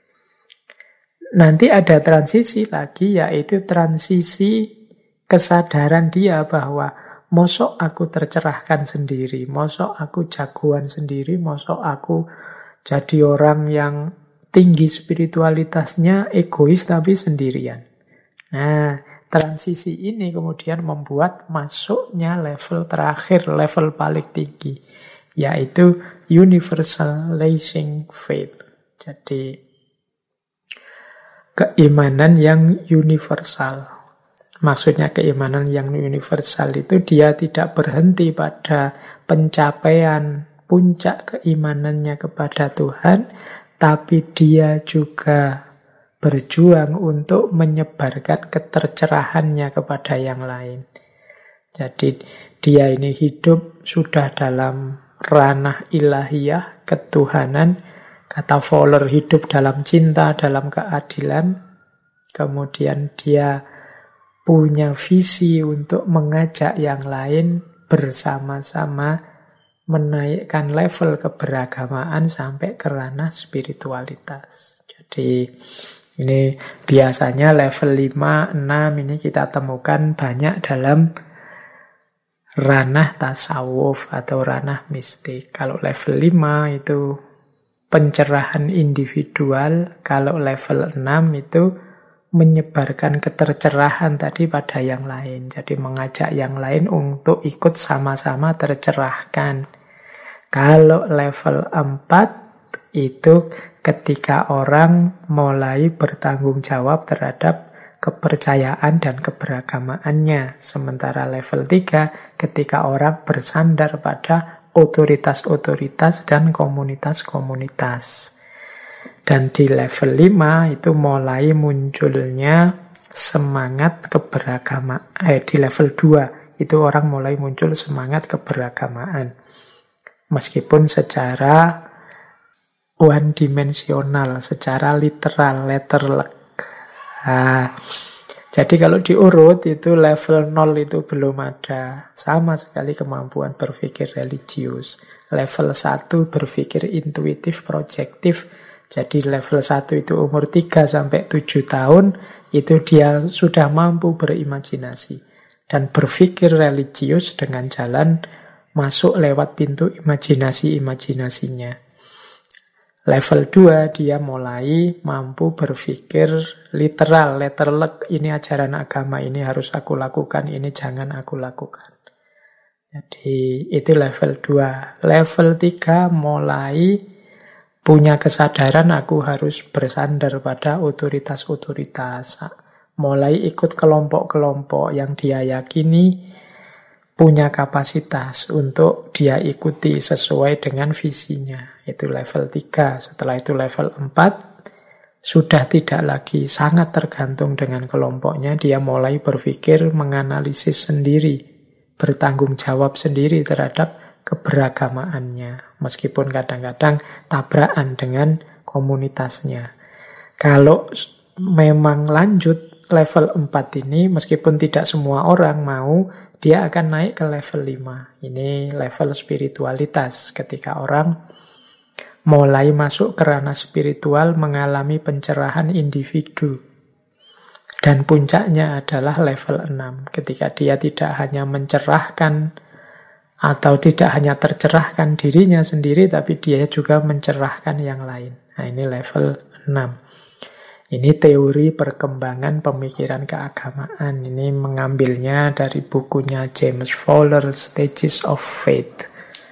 Nanti ada transisi lagi, yaitu transisi kesadaran dia bahwa mosok aku tercerahkan sendiri, mosok aku jagoan sendiri, mosok aku jadi orang yang tinggi spiritualitasnya, egois tapi sendirian. Nah, transisi ini kemudian membuat masuknya level terakhir, level paling tinggi, yaitu universalizing faith. Jadi keimanan yang universal. Maksudnya keimanan yang universal itu dia tidak berhenti pada pencapaian puncak keimanannya kepada Tuhan, tapi dia juga berjuang untuk menyebarkan ketercerahannya kepada yang lain. Jadi dia ini hidup sudah dalam ranah ilahiyah, ketuhanan. Kata Fowler, hidup dalam cinta, dalam keadilan. Kemudian dia punya visi untuk mengajak yang lain bersama-sama menaikkan level keberagamaan sampai ke ranah spiritualitas. Jadi ini biasanya level 5, 6 ini kita temukan banyak dalam ranah tasawuf atau ranah mistik. Kalau level 5 itu pencerahan individual, kalau level 6 itu menyebarkan ketercerahan tadi pada yang lain. Jadi mengajak yang lain untuk ikut sama-sama tercerahkan. Kalau level 4 itu ketika orang mulai bertanggung jawab terhadap kepercayaan dan keberagamaannya. Sementara level 3 ketika orang bersandar pada otoritas-otoritas dan komunitas-komunitas. Dan di level 5 itu mulai munculnya semangat keberagamaan. Di level 2 itu orang mulai muncul semangat keberagamaan. Meskipun secara one dimensional, secara literal, letterlek. Nah, jadi kalau diurut itu level 0 itu belum ada sama sekali kemampuan berpikir religius. Level 1 berpikir intuitif, projektif. Jadi level 1 itu umur 3 sampai 7 tahun, itu dia sudah mampu berimajinasi dan berpikir religius dengan jalan masuk lewat pintu imajinasi-imajinasinya. Level 2 dia mulai mampu berpikir literal, letterlek, ini ajaran agama, ini harus aku lakukan, ini jangan aku lakukan. Jadi itu level 2. Level 3 mulai punya kesadaran aku harus bersandar pada otoritas-otoritas. Mulai ikut kelompok-kelompok yang dia yakini punya kapasitas untuk dia ikuti sesuai dengan visinya. Itu level 3. Setelah itu level 4, sudah tidak lagi sangat tergantung dengan kelompoknya. Dia mulai berpikir, menganalisis sendiri, bertanggung jawab sendiri terhadap keberagamaannya, meskipun kadang-kadang tabrakan dengan komunitasnya. Kalau memang lanjut level 4 ini, meskipun tidak semua orang mau, dia akan naik ke level 5. Ini level spiritualitas, ketika orang mulai masuk ke ranah spiritual, mengalami pencerahan individu. Dan puncaknya adalah level 6, ketika dia tidak hanya mencerahkan atau tidak hanya tercerahkan dirinya sendiri, tapi dia juga mencerahkan yang lain. Nah, ini level 6. Ini teori perkembangan pemikiran keagamaan. Ini mengambilnya dari bukunya James Fowler, Stages of Faith.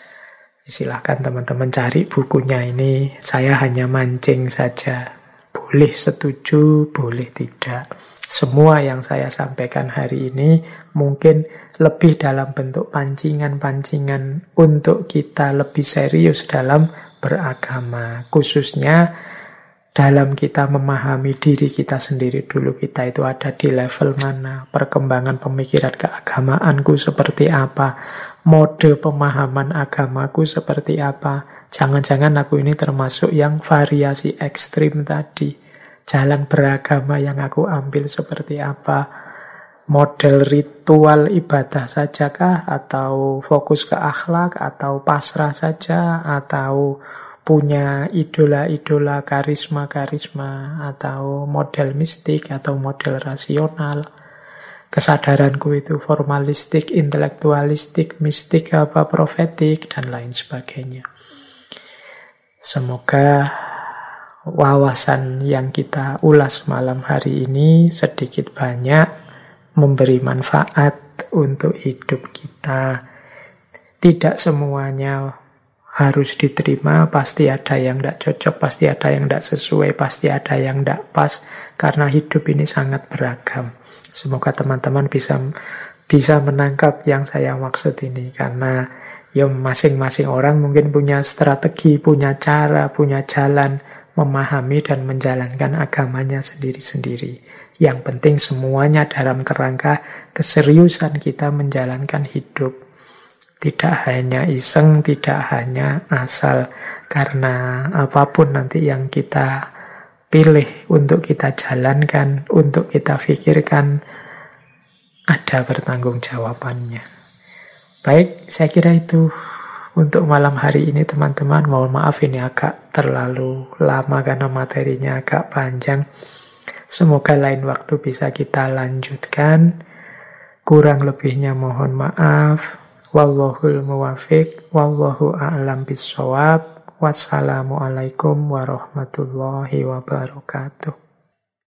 Silahkan teman-teman cari bukunya ini. Saya hanya mancing saja. Boleh setuju, boleh tidak. Semua yang saya sampaikan hari ini mungkin lebih dalam bentuk pancingan-pancingan untuk kita lebih serius dalam beragama. Khususnya dalam kita memahami diri kita sendiri dulu. Kita itu ada di level mana? Perkembangan pemikiran keagamaanku seperti apa? Mode pemahaman agamaku seperti apa? Jangan-jangan aku ini termasuk yang variasi ekstrim tadi. Jalan beragama yang aku ambil seperti apa? Model ritual ibadah sajakah? Atau fokus ke akhlak? Atau pasrah saja? Atau punya idola-idola, karisma-karisma? Atau model mistik? Atau model rasional? Kesadaranku itu formalistik, intelektualistik, mistik, apa profetik, dan lain sebagainya. Semoga wawasan yang kita ulas malam hari ini sedikit banyak memberi manfaat untuk hidup kita. Tidak semuanya harus diterima, pasti ada yang tidak cocok, pasti ada yang tidak sesuai, pasti ada yang tidak pas, karena hidup ini sangat beragam. Semoga teman-teman bisa menangkap yang saya maksud ini, karena ya masing-masing orang mungkin punya strategi, punya cara, punya jalan memahami dan menjalankan agamanya sendiri-sendiri. Yang penting semuanya dalam kerangka keseriusan kita menjalankan hidup. Tidak hanya iseng, tidak hanya asal. Karena apapun nanti yang kita pilih untuk kita jalankan, untuk kita pikirkan, ada pertanggungjawabannya. Baik, saya kira itu untuk malam hari ini teman-teman. Mohon maaf ini agak terlalu lama karena materinya agak panjang. Semoga lain waktu bisa kita lanjutkan. Kurang lebihnya mohon maaf. Wallahul muwafiq, wallahu a'lam bissawab. Wassalamualaikum warahmatullahi wabarakatuh.